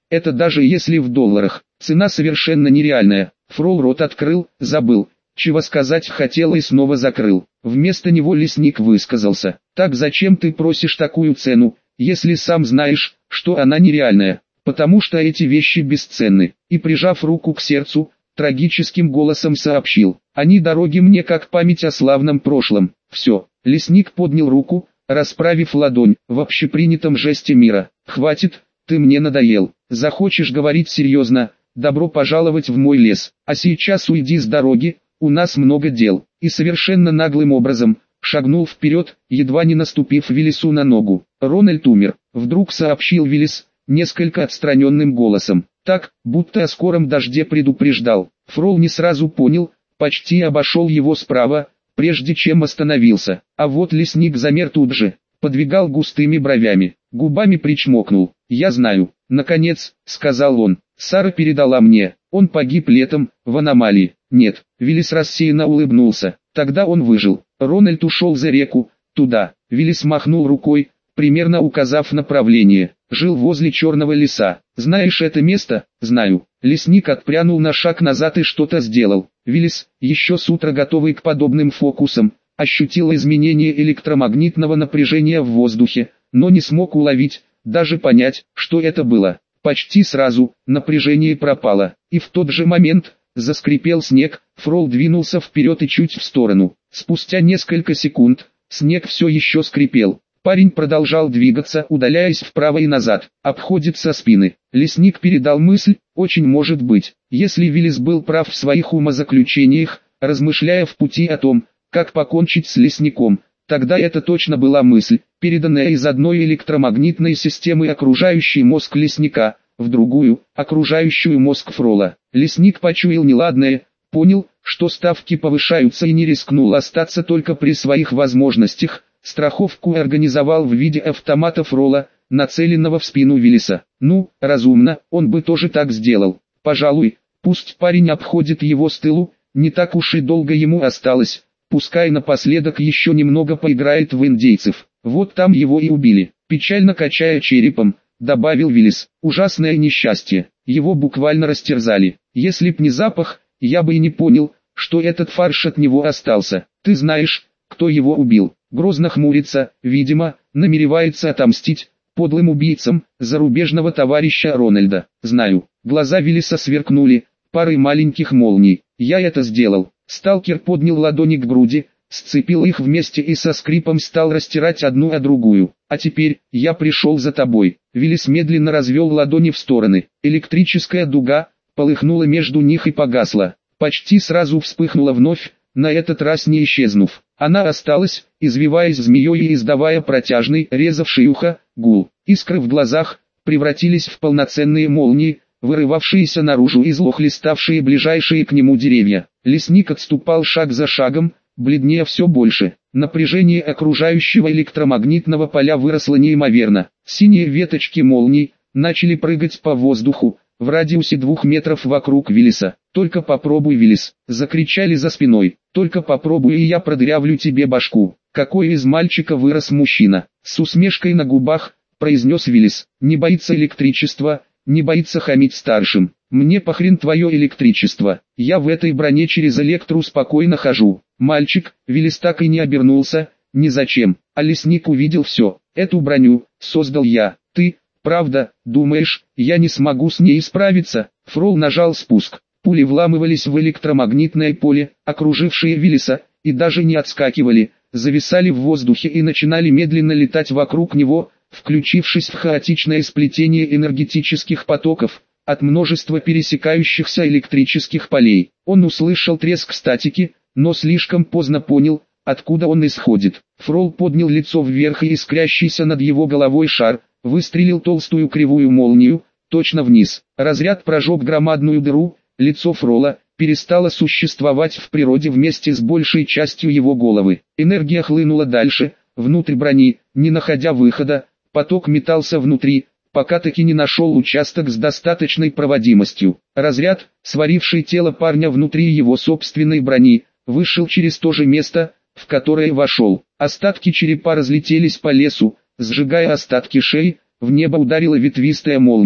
это даже если в долларах. Цена совершенно нереальная. Фрол рот открыл, забыл, чего сказать хотел и снова закрыл. Вместо него лесник высказался: «Так зачем ты просишь такую цену, если сам знаешь, что она нереальная? Потому что эти вещи бесценны». И прижав руку к сердцу, трагическим голосом сообщил: «Они дороги мне как память о славном прошлом». Все. Лесник поднял руку, расправив ладонь, в общепринятом жесте мира. «Хватит, ты мне надоел. Захочешь говорить серьезно, добро пожаловать в мой лес. А сейчас уйди с дороги, у нас много дел». И совершенно наглым образом шагнул вперед, едва не наступив Виллису на ногу. «Рональд умер», — вдруг сообщил Виллис, несколько отстраненным голосом, так, будто о скором дожде предупреждал. Фрол не сразу понял, почти обошел его справа, прежде чем остановился. А вот лесник замер тут же, подвигал густыми бровями, губами причмокнул. «Я знаю, наконец», — сказал он, — «Сара передала мне, он погиб летом, в аномалии». «Нет», — Виллис рассеянно улыбнулся, — «тогда он выжил. Рональд ушел за реку, туда». Виллис махнул рукой, примерно указав направление. «Жил возле Черного леса. Знаешь это место?» «Знаю». Лесник отпрянул на шаг назад и что-то сделал. Виллис, еще с утра готовый к подобным фокусам, ощутил изменение электромагнитного напряжения в воздухе, но не смог уловить, даже понять, что это было. Почти сразу напряжение пропало, и в тот же момент заскрипел снег. Фрол двинулся вперед и чуть в сторону. Спустя несколько секунд снег все еще скрипел. Парень продолжал двигаться, удаляясь вправо и назад, обходит со спины. Лесник передал мысль: очень может быть, если Виллис был прав в своих умозаключениях, размышляя в пути о том, как покончить с лесником, тогда это точно была мысль, переданная из одной электромагнитной системы окружающий мозг лесника, в другую, окружающую мозг Фрола. Лесник почуял неладное, понял, что ставки повышаются и не рискнул остаться только при своих возможностях. Страховку организовал в виде автомата Фрола, нацеленного в спину Виллиса. Ну, разумно, он бы тоже так сделал. Пожалуй, пусть парень обходит его с тылу, не так уж и долго ему осталось. Пускай напоследок еще немного поиграет в индейцев. Вот там его и убили. Печально качая черепом, добавил Виллис. Ужасное несчастье. Его буквально растерзали. Если б не запах, я бы и не понял, что этот фарш от него остался. Ты знаешь, кто его убил? Грозно хмурится, видимо, намеревается отомстить подлым убийцам зарубежного товарища Рональда. Знаю. Глаза Виллиса сверкнули парой маленьких молний. Я это сделал. Сталкер поднял ладони к груди, сцепил их вместе и со скрипом стал растирать одну о другую. А теперь, я пришел за тобой. Виллис медленно развел ладони в стороны. Электрическая дуга полыхнула между них и погасла. Почти сразу вспыхнула вновь, на этот раз не исчезнув. Она осталась, извиваясь змеей и издавая протяжный, резавший ухо, гул. Искры в глазах превратились в полноценные молнии, вырывавшиеся наружу и зло хлеставшие ближайшие к нему деревья. Лесник отступал шаг за шагом, бледнее все больше. Напряжение окружающего электромагнитного поля выросло неимоверно. Синие веточки молний начали прыгать по воздуху, в радиусе 2 метров вокруг Виллиса. «Только попробуй, Виллис!» — закричали за спиной. «Только попробуй, и я продырявлю тебе башку!» «Какой из мальчика вырос мужчина!» С усмешкой на губах произнес Виллис. «Не боится электричества, не боится хамить старшим. Мне похрен твое электричество, я в этой броне через электру спокойно хожу». Мальчик, Виллис так и не обернулся, ни зачем, а лесник увидел все. «Эту броню создал я. Ты, правда, думаешь, я не смогу с ней справиться?» Фрол нажал спуск. Пули вламывались в электромагнитное поле, окружившее Виллиса, и даже не отскакивали, зависали в воздухе и начинали медленно летать вокруг него, включившись в хаотичное сплетение энергетических потоков, от множества пересекающихся электрических полей. Он услышал треск статики, но слишком поздно понял, откуда он исходит. Фрол поднял лицо вверх, и искрящийся над его головой шар выстрелил толстую кривую молнию, точно вниз. Разряд прожег громадную дыру, лицо Фрола перестало существовать в природе вместе с большей частью его головы. Энергия хлынула дальше, внутрь брони, не находя выхода, поток метался внутри, пока таки не нашел участок с достаточной проводимостью. Разряд, сваривший тело парня внутри его собственной брони, вышел через то же место, в которое вошел. Остатки черепа разлетелись по лесу, сжигая остатки шеи, в небо ударила ветвистая молния.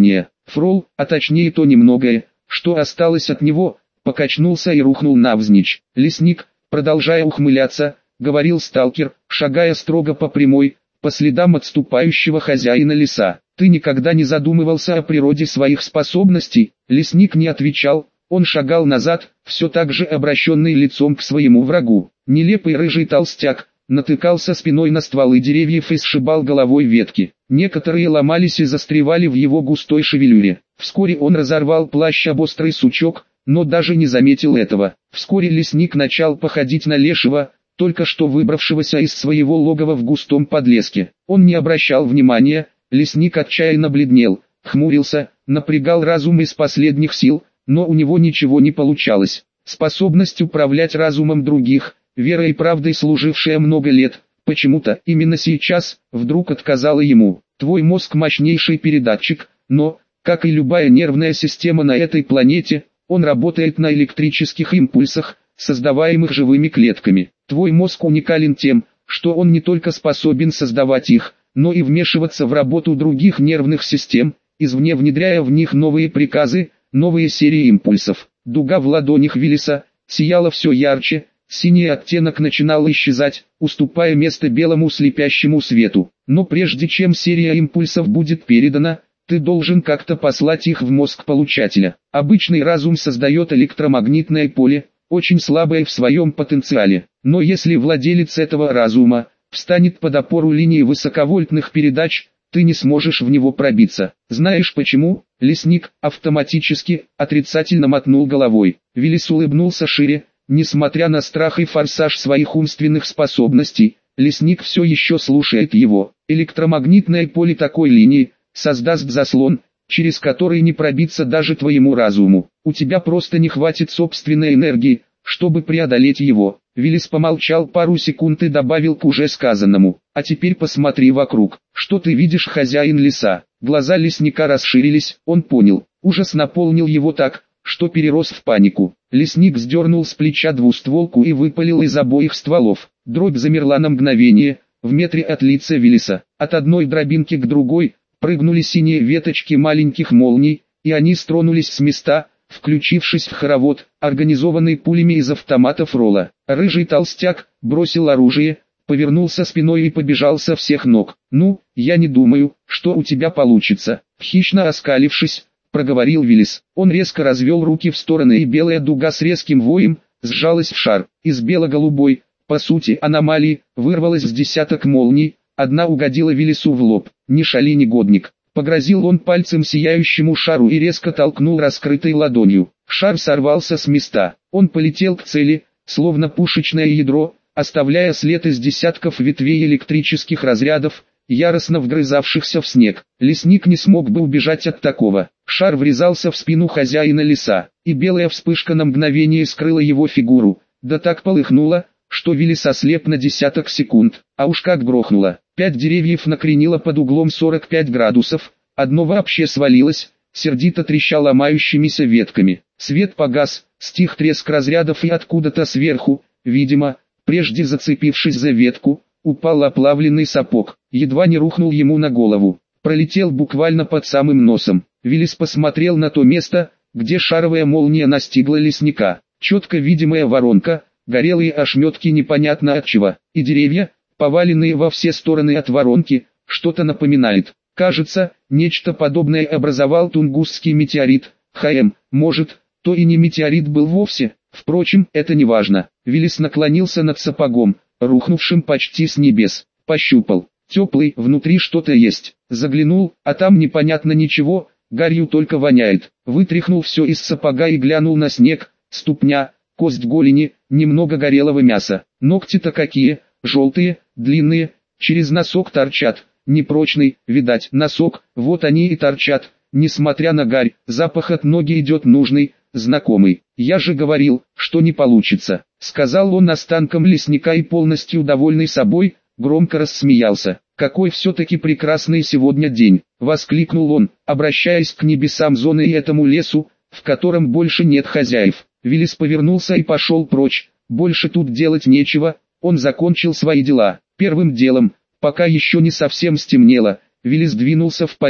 Фрол, а точнее то немногое, что осталось от него, покачнулся и рухнул навзничь. Лесник, продолжая ухмыляться, говорил сталкер, шагая строго по прямой, по следам отступающего хозяина леса. Ты никогда не задумывался о природе своих способностей? Лесник не отвечал, он шагал назад, все так же обращенный лицом к своему врагу. Нелепый рыжий толстяк натыкался спиной на стволы деревьев и сшибал головой ветки. Некоторые ломались и застревали в его густой шевелюре. Вскоре он разорвал плащ об острый сучок, но даже не заметил этого. Вскоре лесник начал походить на лешего, только что выбравшегося из своего логова в густом подлеске. Он не обращал внимания, лесник отчаянно бледнел, хмурился, напрягал разум из последних сил, но у него ничего не получалось. Способность управлять разумом других, верой и правдой служившая много лет, почему-то именно сейчас, вдруг отказала ему. Твой мозг мощнейший передатчик, но, как и любая нервная система на этой планете, он работает на электрических импульсах, создаваемых живыми клетками. Твой мозг уникален тем, что он не только способен создавать их, но и вмешиваться в работу других нервных систем, извне внедряя в них новые приказы, новые серии импульсов. Дуга в ладонях Виллиса сияла все ярче, синий оттенок начинал исчезать, уступая место белому слепящему свету. Но прежде чем серия импульсов будет передана, ты должен как-то послать их в мозг получателя. Обычный разум создает электромагнитное поле, очень слабое в своем потенциале. Но если владелец этого разума встанет под опору линии высоковольтных передач, ты не сможешь в него пробиться. Знаешь почему? Лесник автоматически отрицательно мотнул головой. Виллис улыбнулся шире. Несмотря на страх и форсаж своих умственных способностей, лесник все еще слушает его. Электромагнитное поле такой линии создаст заслон, через который не пробиться даже твоему разуму. У тебя просто не хватит собственной энергии, чтобы преодолеть его. Виллис помолчал пару секунд и добавил к уже сказанному. А теперь посмотри вокруг. Что ты видишь, хозяин леса? Глаза лесника расширились, он понял. Ужас наполнил его так, что перерос в панику. Лесник сдернул с плеча двустволку и выпалил из обоих стволов. Дробь замерла на мгновение, в метре от лица Виллиса. От одной дробинки к другой прыгнули синие веточки маленьких молний, и они стронулись с места, включившись в хоровод, организованный пулями из автомата Фрола. Рыжий толстяк бросил оружие, повернулся спиной и побежал со всех ног. «Ну, я не думаю, что у тебя получится», хищно оскалившись, проговорил Виллис. Он резко развел руки в стороны, и белая дуга с резким воем сжалась в шар. Из бело-голубой, по сути аномалии, вырвалось с десяток молний, одна угодила Виллису в лоб. «Не шали, негодник», погрозил он пальцем сияющему шару и резко толкнул раскрытой ладонью. Шар сорвался с места. Он полетел к цели, словно пушечное ядро, оставляя след из десятков ветвей электрических разрядов, яростно вгрызавшихся в снег. Лесник не смог бы убежать от такого. Шар врезался в спину хозяина леса, и белая вспышка на мгновение скрыла его фигуру, да так полыхнула, что Виллис ослеп на десяток секунд, а уж как грохнуло. 5 деревьев накренило под углом 45 градусов, одно вообще свалилось, сердито треща ломающимися ветками. Свет погас, стих треск разрядов, и откуда-то сверху, видимо, прежде зацепившись за ветку, упал оплавленный сапог, едва не рухнул ему на голову, пролетел буквально под самым носом. Виллис посмотрел на то место, где шаровая молния настигла лесника. Четко видимая воронка, горелые ошметки непонятно от чего, и деревья, поваленные во все стороны от воронки, что-то напоминает. Кажется, нечто подобное образовал Тунгусский метеорит. Может, то и не метеорит был вовсе, впрочем, это не важно. Виллис наклонился над сапогом, рухнувшим почти с небес, пощупал. Теплый, внутри что-то есть. Заглянул, а там непонятно ничего, гарью только воняет. Вытряхнул все из сапога и глянул на снег. Ступня, кость голени, немного горелого мяса. Ногти-то какие, желтые, длинные, через носок торчат. Непрочный, видать, носок, вот они и торчат. Несмотря на гарь, запах от ноги идет нужный, знакомый. «Я же говорил, что не получится», — сказал он останкам лесника и, полностью довольный собой, громко рассмеялся. «Какой все-таки прекрасный сегодня день!» — воскликнул он, обращаясь к небесам зоны и этому лесу, в котором больше нет хозяев. Виллис повернулся и пошел прочь. Больше тут делать нечего, он закончил свои дела. Первым делом, пока еще не совсем стемнело, Виллис двинулся в поля,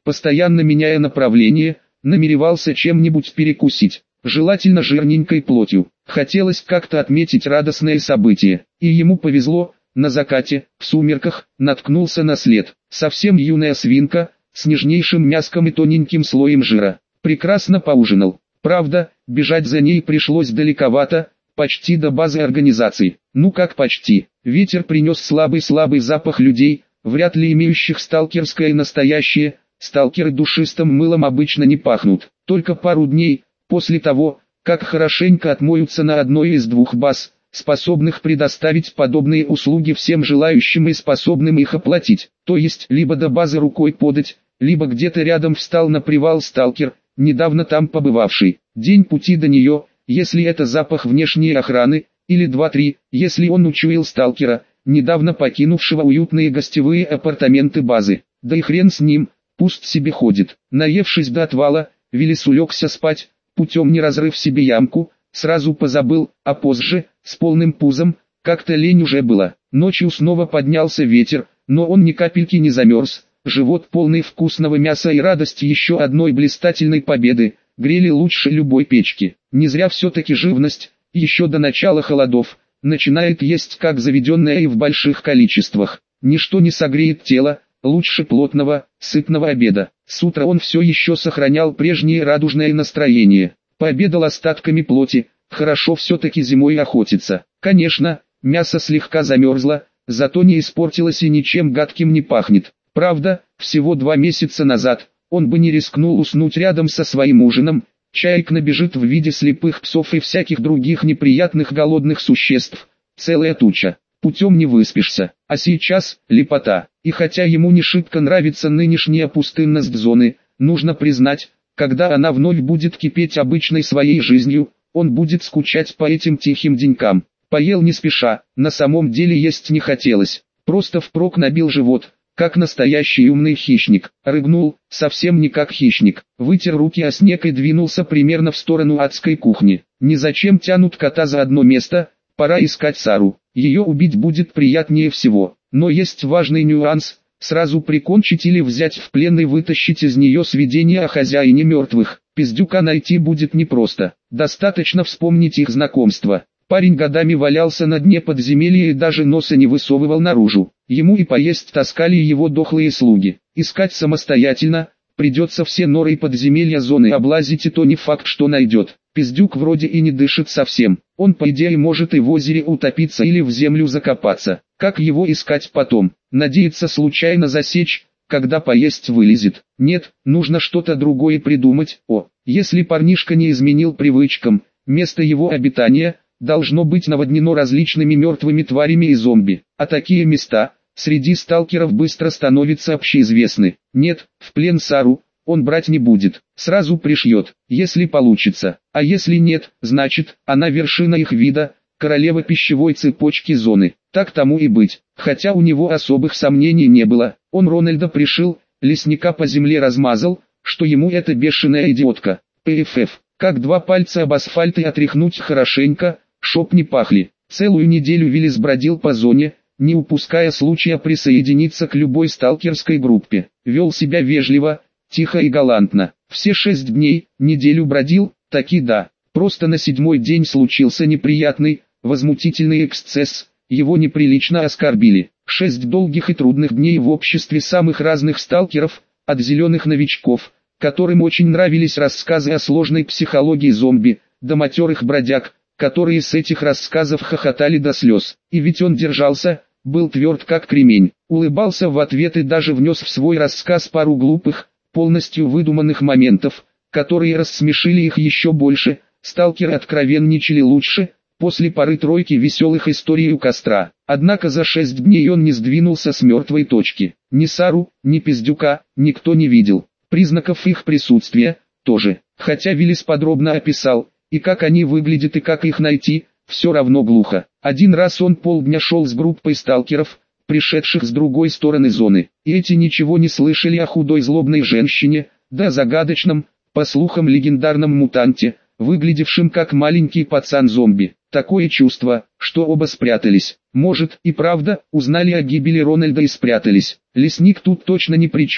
постоянно меняя направление, намеревался чем-нибудь перекусить, желательно жирненькой плотью. Хотелось как-то отметить радостное событие, и ему повезло. На закате, в сумерках, наткнулся на след. Совсем юная свинка, с нежнейшим мяском и тоненьким слоем жира. Прекрасно поужинал. Правда, бежать за ней пришлось далековато, почти до базы организации. Ну как почти. Ветер принес слабый запах людей, вряд ли имеющих сталкерское настоящее. Сталкеры душистым мылом обычно не пахнут. Только пару дней, после того, как хорошенько отмоются на одной из двух баз, способных предоставить подобные услуги всем желающим и способным их оплатить. То есть, либо до базы рукой подать, либо где-то рядом встал на привал сталкер, недавно там побывавший. День пути до нее, если это запах внешней охраны, или 2-3, если он учуял сталкера, недавно покинувшего уютные гостевые апартаменты базы. Да и хрен с ним, пусть себе ходит. Наевшись до отвала, Виллис улегся спать, путем не разрыв себе ямку, сразу позабыл, а позже, с полным пузом, как-то лень уже было. Ночью снова поднялся ветер, но он ни капельки не замерз. Живот полный вкусного мяса и радость еще одной блистательной победы, грели лучше любой печки. Не зря все-таки живность, еще до начала холодов, начинает есть как заведенная и в больших количествах. Ничто не согреет тело, лучше плотного, сытного обеда. С утра он все еще сохранял прежнее радужное настроение. Пообедал остатками плоти, хорошо все-таки зимой охотиться. Конечно, мясо слегка замерзло, зато не испортилось и ничем гадким не пахнет. Правда, всего 2 месяца назад, он бы не рискнул уснуть рядом со своим ужином. Чаек набежит в виде слепых псов и всяких других неприятных голодных существ. Целая туча. Путем не выспишься. А сейчас, лепота. И хотя ему не шибко нравится нынешняя пустынность зоны, нужно признать, когда она вновь будет кипеть обычной своей жизнью, он будет скучать по этим тихим денькам. Поел не спеша, на самом деле есть не хотелось. Просто впрок набил живот, как настоящий умный хищник. Рыгнул, совсем не как хищник. Вытер руки о снег и двинулся примерно в сторону адской кухни. Не зачем тянут кота за одно место, пора искать Сару. Ее убить будет приятнее всего. Но есть важный нюанс. Сразу прикончить или взять в плен и вытащить из нее сведения о хозяине мертвых. Пиздюка найти будет непросто. Достаточно вспомнить их знакомство. Парень годами валялся на дне подземелья и даже носа не высовывал наружу. Ему и поесть таскали его дохлые слуги. Искать самостоятельно, придется все норы и подземелья зоны облазить, и то не факт, что найдет. Пиздюк вроде и не дышит совсем. Он по идее может и в озере утопиться или в землю закопаться. Как его искать потом? Надеяться случайно засечь, когда поесть вылезет? Нет, нужно что-то другое придумать. Если парнишка не изменил привычкам, место его обитания должно быть наводнено различными мертвыми тварями и зомби. А такие места среди сталкеров быстро становятся общеизвестны. Нет, в плен Сару он брать не будет, сразу пришьет, если получится. А если нет, значит, она вершина их вида, королева пищевой цепочки зоны. Так тому и быть. Хотя у него особых сомнений не было. Он Рональда пришил, лесника по земле размазал, что ему эта бешеная идиотка. ПФФ. Как 2 пальца об асфальт и отряхнуть хорошенько, чтоб не пахли. Целую неделю Виллис бродил по зоне, не упуская случая присоединиться к любой сталкерской группе. Вел себя вежливо, тихо и галантно. Все 6 дней, неделю бродил, таки да. Просто на 7-й день случился неприятный, возмутительный эксцесс. Его неприлично оскорбили. 6 долгих и трудных дней в обществе самых разных сталкеров, от зеленых новичков, которым очень нравились рассказы о сложной психологии зомби, до матерых бродяг, которые с этих рассказов хохотали до слез. И ведь он держался, был тверд как кремень, улыбался в ответ и даже внес в свой рассказ пару глупых, полностью выдуманных моментов, которые рассмешили их еще больше. Сталкеры откровенничали лучше, после пары-тройки веселых историй у костра. Однако за 6 дней он не сдвинулся с мертвой точки. Ни Сару, ни Пиздюка никто не видел. Признаков их присутствия тоже. Хотя Виллис подробно описал, и как они выглядят и как их найти, все равно глухо. Один раз он полдня шел с группой сталкеров, пришедших с другой стороны зоны. И эти ничего не слышали о худой злобной женщине, да о загадочном, по слухам легендарном мутанте, выглядевшем как маленький пацан-зомби. Такое чувство, что оба спрятались. Может, и правда, узнали о гибели Рональда и спрятались. Лесник тут точно ни при чем.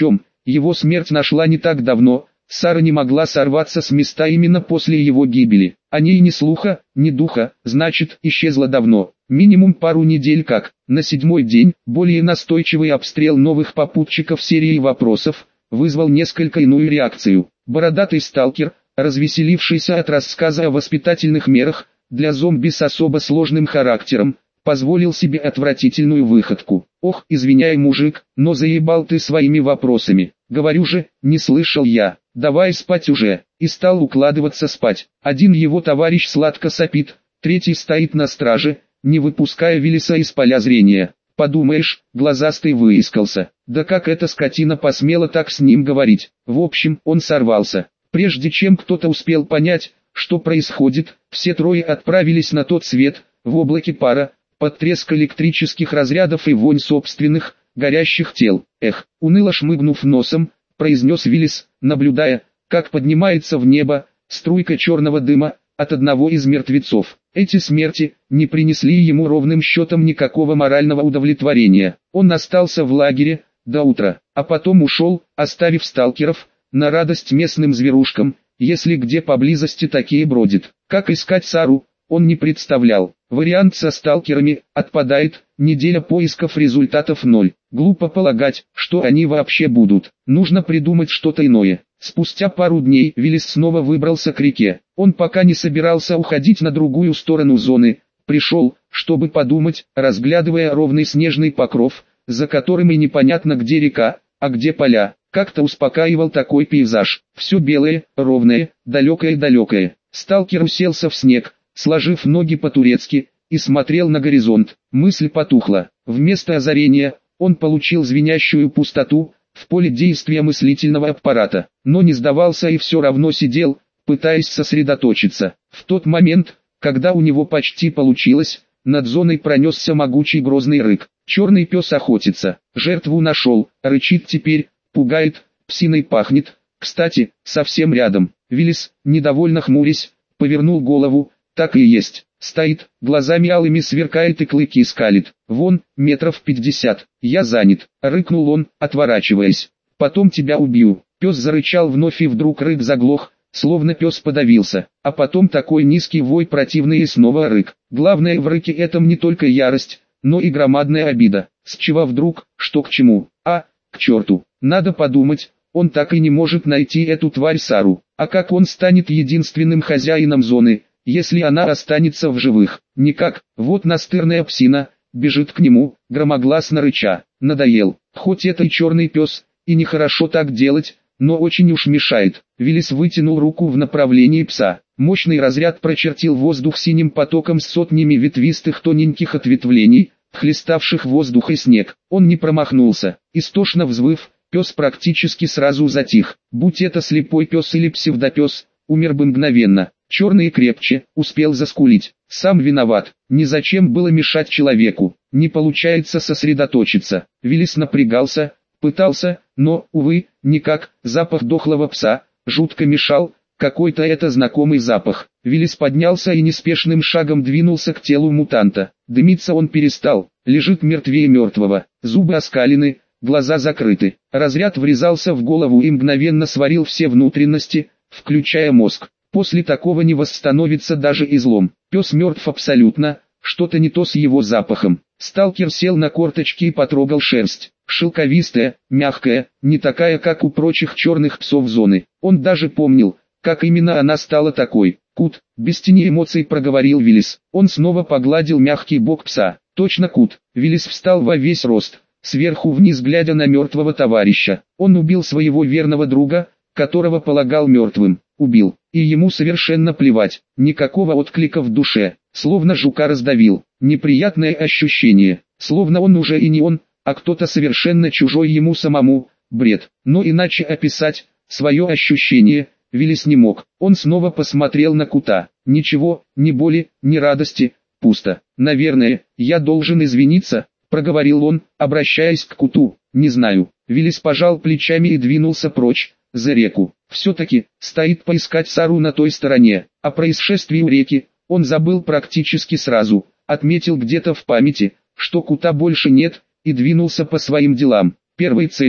Его смерть нашла не так давно. Сара не могла сорваться с места именно после его гибели. О ней ни слуха, ни духа, значит, исчезла давно. Минимум пару недель как. На 7-й день, более настойчивый обстрел новых попутчиков серии вопросов, вызвал несколько иную реакцию. Бородатый сталкер, развеселившийся от рассказа о воспитательных мерах, для зомби с особо сложным характером, позволил себе отвратительную выходку. «Ох, извиняй, мужик, но заебал ты своими вопросами. Говорю же, не слышал я. Давай спать уже». И стал укладываться спать. Один его товарищ сладко сопит, третий стоит на страже, не выпуская Виллиса из поля зрения. Подумаешь, глазастый выискался. Да как эта скотина посмела так с ним говорить? В общем, он сорвался. Прежде чем кто-то успел понять, что происходит, все трое отправились на тот свет, в облаке пара, под треск электрических разрядов и вонь собственных, горящих тел. «Эх», уныло шмыгнув носом, произнес Виллис, наблюдая, как поднимается в небо струйка черного дыма от одного из мертвецов. Эти смерти не принесли ему ровным счетом никакого морального удовлетворения. Он остался в лагере до утра, а потом ушел, оставив сталкеров, на радость местным зверушкам, если где поблизости такие бродят. Как искать Сару, он не представлял. Вариант со сталкерами отпадает, неделя поисков, результатов ноль. Глупо полагать, что они вообще будут. Нужно придумать что-то иное. Спустя пару дней Виллис снова выбрался к реке. Он пока не собирался уходить на другую сторону зоны. Пришел, чтобы подумать, разглядывая ровный снежный покров, за которым и непонятно где река, а где поля. Как-то успокаивал такой пейзаж. Все белое, ровное, далекое-далекое. Сталкер уселся в снег, сложив ноги по-турецки, и смотрел на горизонт. Мысль потухла. Вместо озарения, он получил звенящую пустоту в поле действия мыслительного аппарата, но не сдавался и все равно сидел, пытаясь сосредоточиться. В тот момент, когда у него почти получилось, над зоной пронесся могучий грозный рык. Черный пес охотится, жертву нашел, рычит теперь, пугает, псиной пахнет. Кстати, совсем рядом. Виллис, недовольно хмурясь, повернул голову. Так и есть. Стоит, глазами алыми сверкает и клыки скалит. Вон, метров 50. Я занят. Рыкнул он, отворачиваясь. Потом тебя убью. Пес зарычал вновь и вдруг рык заглох, словно пес подавился. А потом такой низкий вой противный и снова рык. Главное в рыке этом не только ярость, но и громадная обида. С чего вдруг, что к чему? А, к черту. Надо подумать, он так и не может найти эту тварь Сару. А как он станет единственным хозяином зоны, если она останется в живых? Никак. Вот настырная псина, бежит к нему, громогласно рыча. Надоел. Хоть это и черный пес, и нехорошо так делать, но очень уж мешает. Виллис вытянул руку в направлении пса. Мощный разряд прочертил воздух синим потоком с сотнями ветвистых тоненьких ответвлений, хлеставших воздух и снег. Он не промахнулся. Истошно взвыв, пес практически сразу затих. Будь это слепой пес или псевдопес, умер бы мгновенно. Черный крепче, успел заскулить. Сам виноват. Незачем было мешать человеку. Не получается сосредоточиться. Виллис напрягался, пытался, но, увы, никак. Запах дохлого пса жутко мешал. Какой-то это знакомый запах. Виллис поднялся и неспешным шагом двинулся к телу мутанта. Дымиться он перестал. Лежит мертвее мертвого. Зубы оскалены, глаза закрыты. Разряд врезался в голову и мгновенно сварил все внутренности, включая мозг. После такого не восстановится даже излом. Пес мертв абсолютно, что-то не то с его запахом. Сталкер сел на корточки и потрогал шерсть. Шелковистая, мягкая, не такая, как у прочих черных псов зоны. Он даже помнил, как именно она стала такой. Кут, без тени эмоций проговорил Виллис. Он снова погладил мягкий бок пса. Точно Кут. Виллис встал во весь рост, сверху вниз глядя на мертвого товарища. Он убил своего верного друга, которого полагал мертвым. Убил, и ему совершенно плевать, никакого отклика в душе, словно жука раздавил. Неприятное ощущение, словно он уже и не он, а кто-то совершенно чужой ему самому. Бред, но иначе описать свое ощущение Виллис не мог. Он снова посмотрел на Кута. Ничего, ни боли, ни радости, пусто. Наверное, я должен извиниться, проговорил он, обращаясь к Куту. Не знаю. Виллис пожал плечами и двинулся прочь, за реку. Все-таки, стоит поискать Сару на той стороне. О происшествии у реки он забыл практически сразу, отметил где-то в памяти, что Кута больше нет, и двинулся по своим делам. Первой целью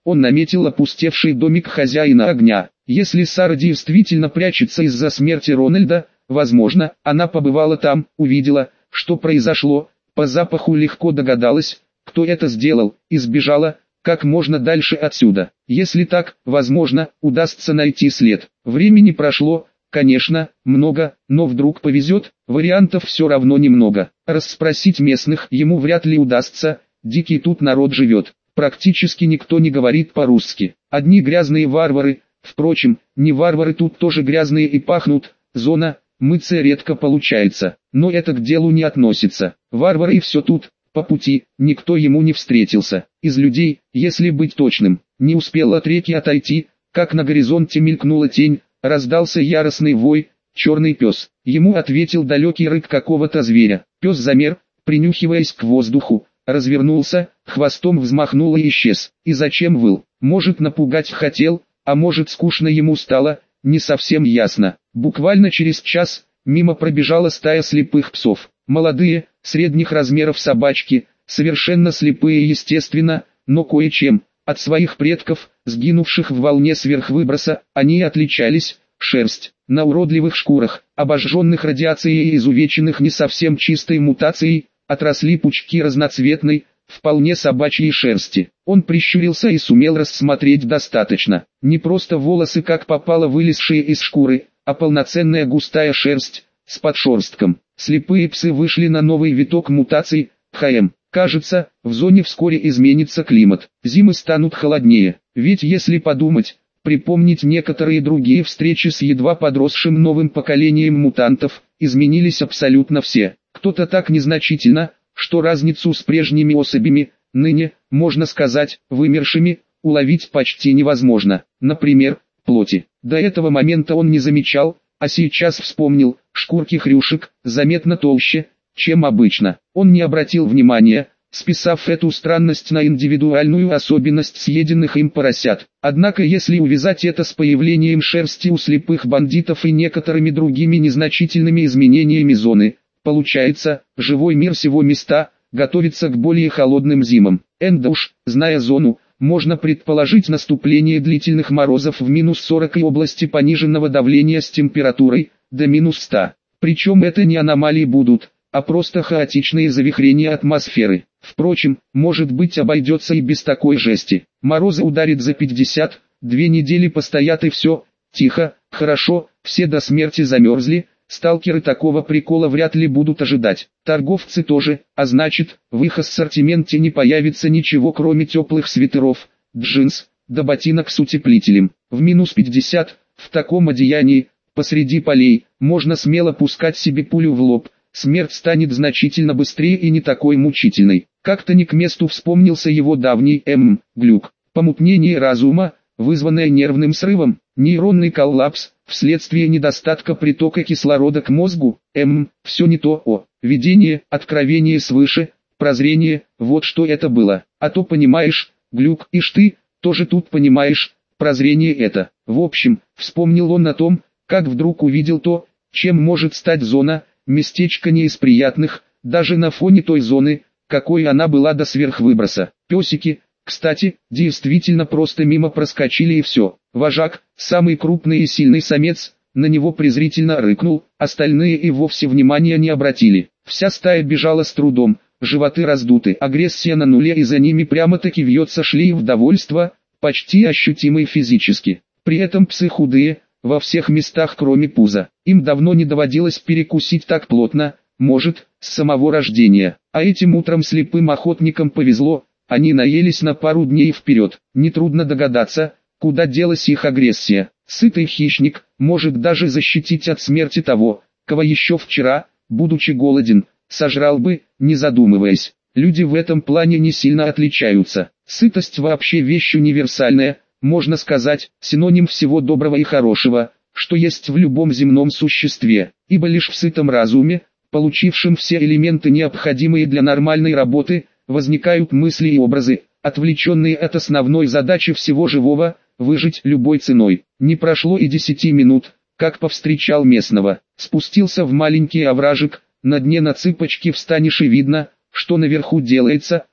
Он наметил опустевший домик хозяина огня. Если Сара действительно прячется из-за смерти Рональда, возможно, она побывала там, увидела, что произошло, по запаху легко догадалась, кто это сделал, и сбежала как можно дальше отсюда. Если так, возможно, удастся найти след. Времени прошло, конечно, много, но вдруг повезет, вариантов все равно немного. Расспросить местных ему вряд ли удастся, дикий тут народ живет. Практически никто не говорит по-русски. Одни грязные варвары, впрочем, не варвары тут тоже грязные и пахнут, зона, мыться редко получается, но это к делу не относится. Варвары и все тут, по пути, никто ему не встретился. Из людей, если быть точным, не успел от реки отойти, как на горизонте мелькнула тень, раздался яростный вой, черный пес. Ему ответил далекий рык какого-то зверя. Пес замер, принюхиваясь к воздуху, развернулся, хвостом взмахнул и исчез. И зачем выл? Может, напугать хотел, а может, скучно ему стало, не совсем ясно. Буквально через час мимо пробежала стая слепых псов. Молодые, средних размеров собачки, совершенно слепые естественно, но кое-чем, от своих предков, сгинувших в волне сверхвыброса, они отличались. Шерсть на уродливых шкурах, обожженных радиацией и изувеченных не совсем чистой мутацией, отросли пучки разноцветной, вполне собачьей шерсти. Он прищурился и сумел рассмотреть достаточно. Не просто волосы как попало вылезшие из шкуры, а полноценная густая шерсть, с подшерстком. Слепые псы вышли на новый виток мутаций, ХМ. Кажется, в зоне вскоре изменится климат. Зимы станут холоднее. Ведь если подумать, припомнить некоторые другие встречи с едва подросшим новым поколением мутантов, изменились абсолютно все. Кто-то так незначительно, что разницу с прежними особями, ныне, можно сказать, вымершими, уловить почти невозможно. Например, плоти. До этого момента он не замечал, а сейчас вспомнил, шкурки хрюшек заметно толще, чем обычно. Он не обратил внимания, списав эту странность на индивидуальную особенность съеденных им поросят. Однако если увязать это с появлением шерсти у слепых бандитов и некоторыми другими незначительными изменениями зоны, получается, живой мир сего места готовится к более холодным зимам. Да уж, зная зону, можно предположить наступление длительных морозов в -40 и области пониженного давления с температурой до -100. Причем это не аномалии будут, а просто хаотичные завихрения атмосферы. Впрочем, может быть обойдется и без такой жести. Морозы ударит за 50, 2 недели постоят и все, тихо, хорошо, все до смерти замерзли. Сталкеры такого прикола вряд ли будут ожидать. Торговцы тоже, а значит, в их ассортименте не появится ничего кроме теплых свитеров, джинс, да ботинок с утеплителем. В -50, в таком одеянии, посреди полей, можно смело пускать себе пулю в лоб. Смерть станет значительно быстрее и не такой мучительной. Как-то не к месту вспомнился его давний глюк. Помутнение разума, вызванное нервным срывом, нейронный коллапс, вследствие недостатка притока кислорода к мозгу, все не то, видение, откровение свыше, прозрение, вот что это было. А то понимаешь, глюк, ишь ты, тоже тут понимаешь, прозрение это. В общем, вспомнил он о том, как вдруг увидел то, чем может стать зона, местечко не из приятных, даже на фоне той зоны, какой она была до сверхвыброса. Песики, кстати, действительно просто мимо проскочили и все. Вожак, самый крупный и сильный самец, на него презрительно рыкнул, остальные и вовсе внимания не обратили. Вся стая бежала с трудом, животы раздуты, агрессия на нуле и за ними прямо-таки вьется шлейф довольства, почти ощутимый физически. При этом псы худые, во всех местах кроме пуза. Им давно не доводилось перекусить так плотно, может, с самого рождения. А этим утром слепым охотникам повезло, они наелись на пару дней вперед. Нетрудно догадаться, куда делась их агрессия. Сытый хищник может даже защитить от смерти того, кого еще вчера, будучи голоден, сожрал бы, не задумываясь. Люди в этом плане не сильно отличаются. Сытость вообще вещь универсальная, можно сказать, синоним всего доброго и хорошего, что есть в любом земном существе, ибо лишь в сытом разуме, получившем все элементы, необходимые для нормальной работы, возникают мысли и образы, отвлеченные от основной задачи всего живого – выжить любой ценой. Не прошло и 10 минут, как повстречал местного, спустился в маленький овражек, на дне на цыпочки встанешь и видно, что наверху делается,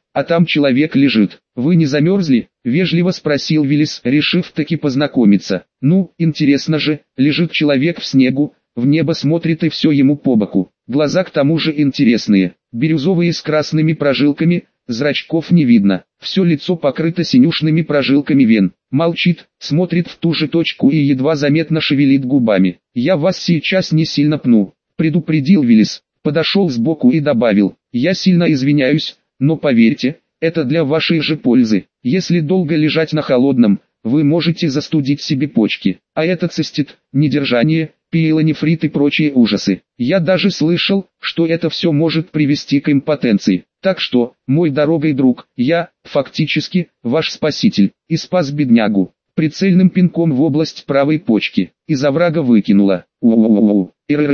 а там человек лежит. Вы не замерзли? Вежливо спросил Виллис, решив таки познакомиться. Ну, интересно же, лежит человек в снегу, в небо смотрит и все ему по боку. Глаза к тому же интересные, бирюзовые с красными прожилками, зрачков не видно. Все лицо покрыто синюшными прожилками вен. Молчит, смотрит в ту же точку и едва заметно шевелит губами. «Я вас сейчас не сильно пну», — предупредил Виллис. Подошел сбоку и добавил: «Я сильно извиняюсь, но поверьте, это для вашей же пользы. Если долго лежать на холодном, вы можете застудить себе почки, а это цистит, недержание, пиелонефрит и прочие ужасы. Я даже слышал, что это все может привести к импотенции. Так что, мой дорогой друг, я, фактически, ваш спаситель, и спас беднягу». Прицельным пинком в область правой почки, из оврага выкинула. У-у-у-у,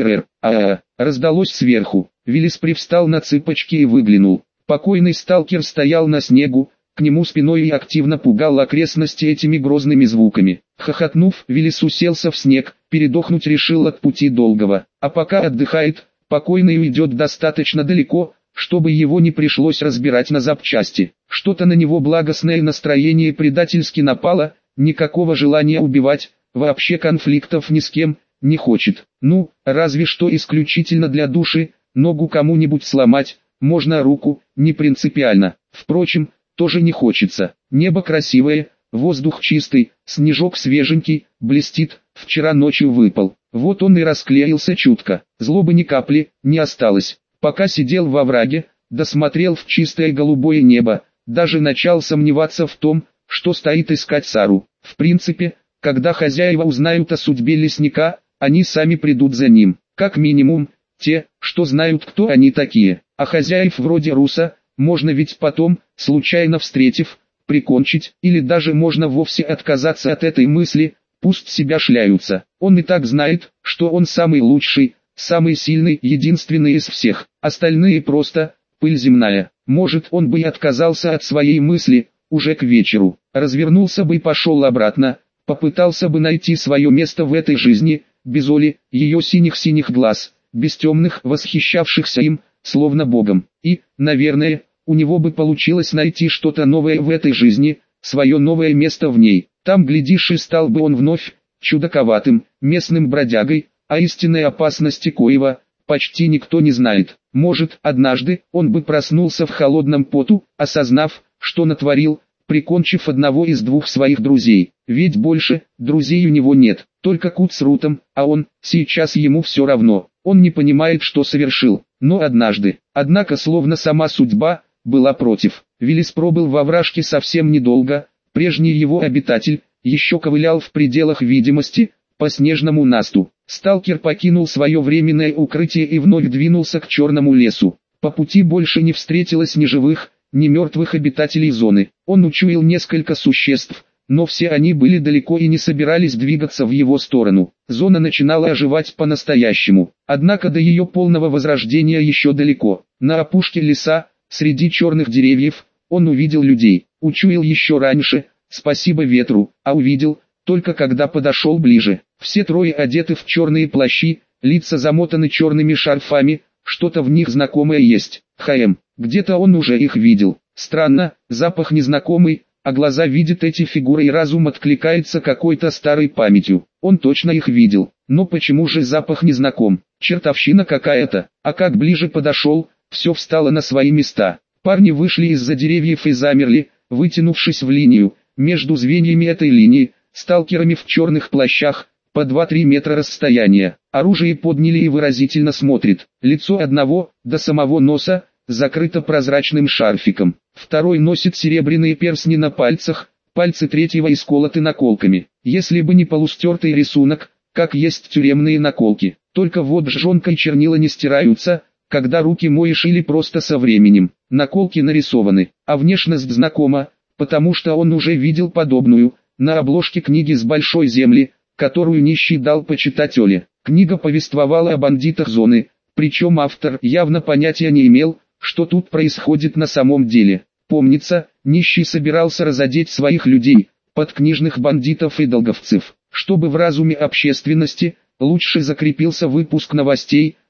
раздалось сверху. Виллис привстал на цыпочки и выглянул. Покойный сталкер стоял на снегу, к нему спиной и активно пугал окрестности этими грозными звуками. Хохотнув, Виллис уселся в снег, передохнуть решил от пути долгого. А пока отдыхает, покойный уйдет достаточно далеко, чтобы его не пришлось разбирать на запчасти. Что-то на него благостное настроение предательски напало, никакого желания убивать, вообще конфликтов ни с кем не хочет. Ну, разве что исключительно для души, ногу кому-нибудь сломать, можно руку, не принципиально. Впрочем, тоже не хочется. Небо красивое, воздух чистый, снежок свеженький, блестит, вчера ночью выпал. Вот он и расклеился чутко, злобы ни капли не осталось. Пока сидел во овраге, досмотрел в чистое голубое небо, даже начал сомневаться в том, что стоит искать Сару. В принципе, когда хозяева узнают о судьбе лесника, они сами придут за ним. Как минимум, те, что знают, кто они такие. А хозяев вроде Руса, можно ведь потом, случайно встретив, прикончить, или даже можно вовсе отказаться от этой мысли, пусть себя шляются. Он и так знает, что он самый лучший, самый сильный, единственный из всех. Остальные просто пыль земная. Может, он бы и отказался от своей мысли уже к вечеру, развернулся бы и пошел обратно, попытался бы найти свое место в этой жизни, без Оли, ее синих-синих глаз, без темных, восхищавшихся им, словно богом. И, наверное, у него бы получилось найти что-то новое в этой жизни, свое новое место в ней. Там, глядишь, и стал бы он вновь чудаковатым, местным бродягой, а истинной опасности коего почти никто не знает. Может, однажды он бы проснулся в холодном поту, осознав, что натворил, прикончив одного из двух своих друзей. Ведь больше друзей у него нет, только Кут с Рутом, а он, сейчас ему все равно. Он не понимает, что совершил, но однажды. Однако, словно сама судьба была против. Виллис пробыл во овражке совсем недолго, прежний его обитатель еще ковылял в пределах видимости, по снежному насту. Сталкер покинул свое временное укрытие и вновь двинулся к черному лесу. По пути больше не встретилось ни живых, ни мертвых обитателей зоны. Он учуял несколько существ, но все они были далеко и не собирались двигаться в его сторону. Зона начинала оживать по-настоящему. Однако до ее полного возрождения еще далеко. На опушке леса, среди черных деревьев, он увидел людей. Учуял еще раньше, спасибо ветру, а увидел только когда подошел ближе. Все трое одеты в черные плащи, лица замотаны черными шарфами, что-то в них знакомое есть. Где-то он уже их видел. Странно, запах незнакомый, а глаза видят эти фигуры и разум откликается какой-то старой памятью. Он точно их видел, но почему же запах незнаком? Чертовщина какая-то. А как ближе подошел, все встало на свои места. Парни вышли из-за деревьев и замерли, вытянувшись в линию. Между звеньями этой линии, сталкерами в черных плащах, по 2-3 метра расстояния. Оружие подняли и выразительно смотрит. Лицо одного, до самого носа, закрыто прозрачным шарфиком. Второй носит серебряные перстни на пальцах, пальцы третьего исколоты наколками. Если бы не полустертый рисунок, как есть тюремные наколки. Только вот жжёнка и чернила не стираются, когда руки моешь или просто со временем. Наколки нарисованы, а внешность знакома, потому что он уже видел подобную, на обложке книги с большой земли, которую нищий дал почитать Оле. Книга повествовала о бандитах зоны, причем автор явно понятия не имел, что тут происходит на самом деле. Помнится, нищий собирался разодеть своих людей, подкнижных бандитов и долговцев, чтобы в разуме общественности лучше закрепился выпуск новостей,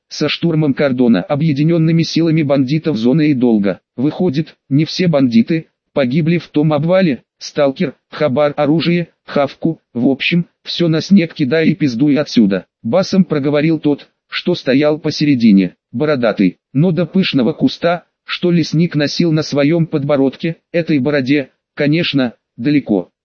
со штурмом кордона объединенными силами бандитов зоны и долга. Выходит, не все бандиты погибли в том обвале. Сталкер, хабар, оружие, хавку, в общем, все на снег кидай и пиздуй отсюда. Басом проговорил тот, что стоял посередине, бородатый, но до пышного куста, что лесник носил на своем подбородке, этой бороде, конечно, далеко.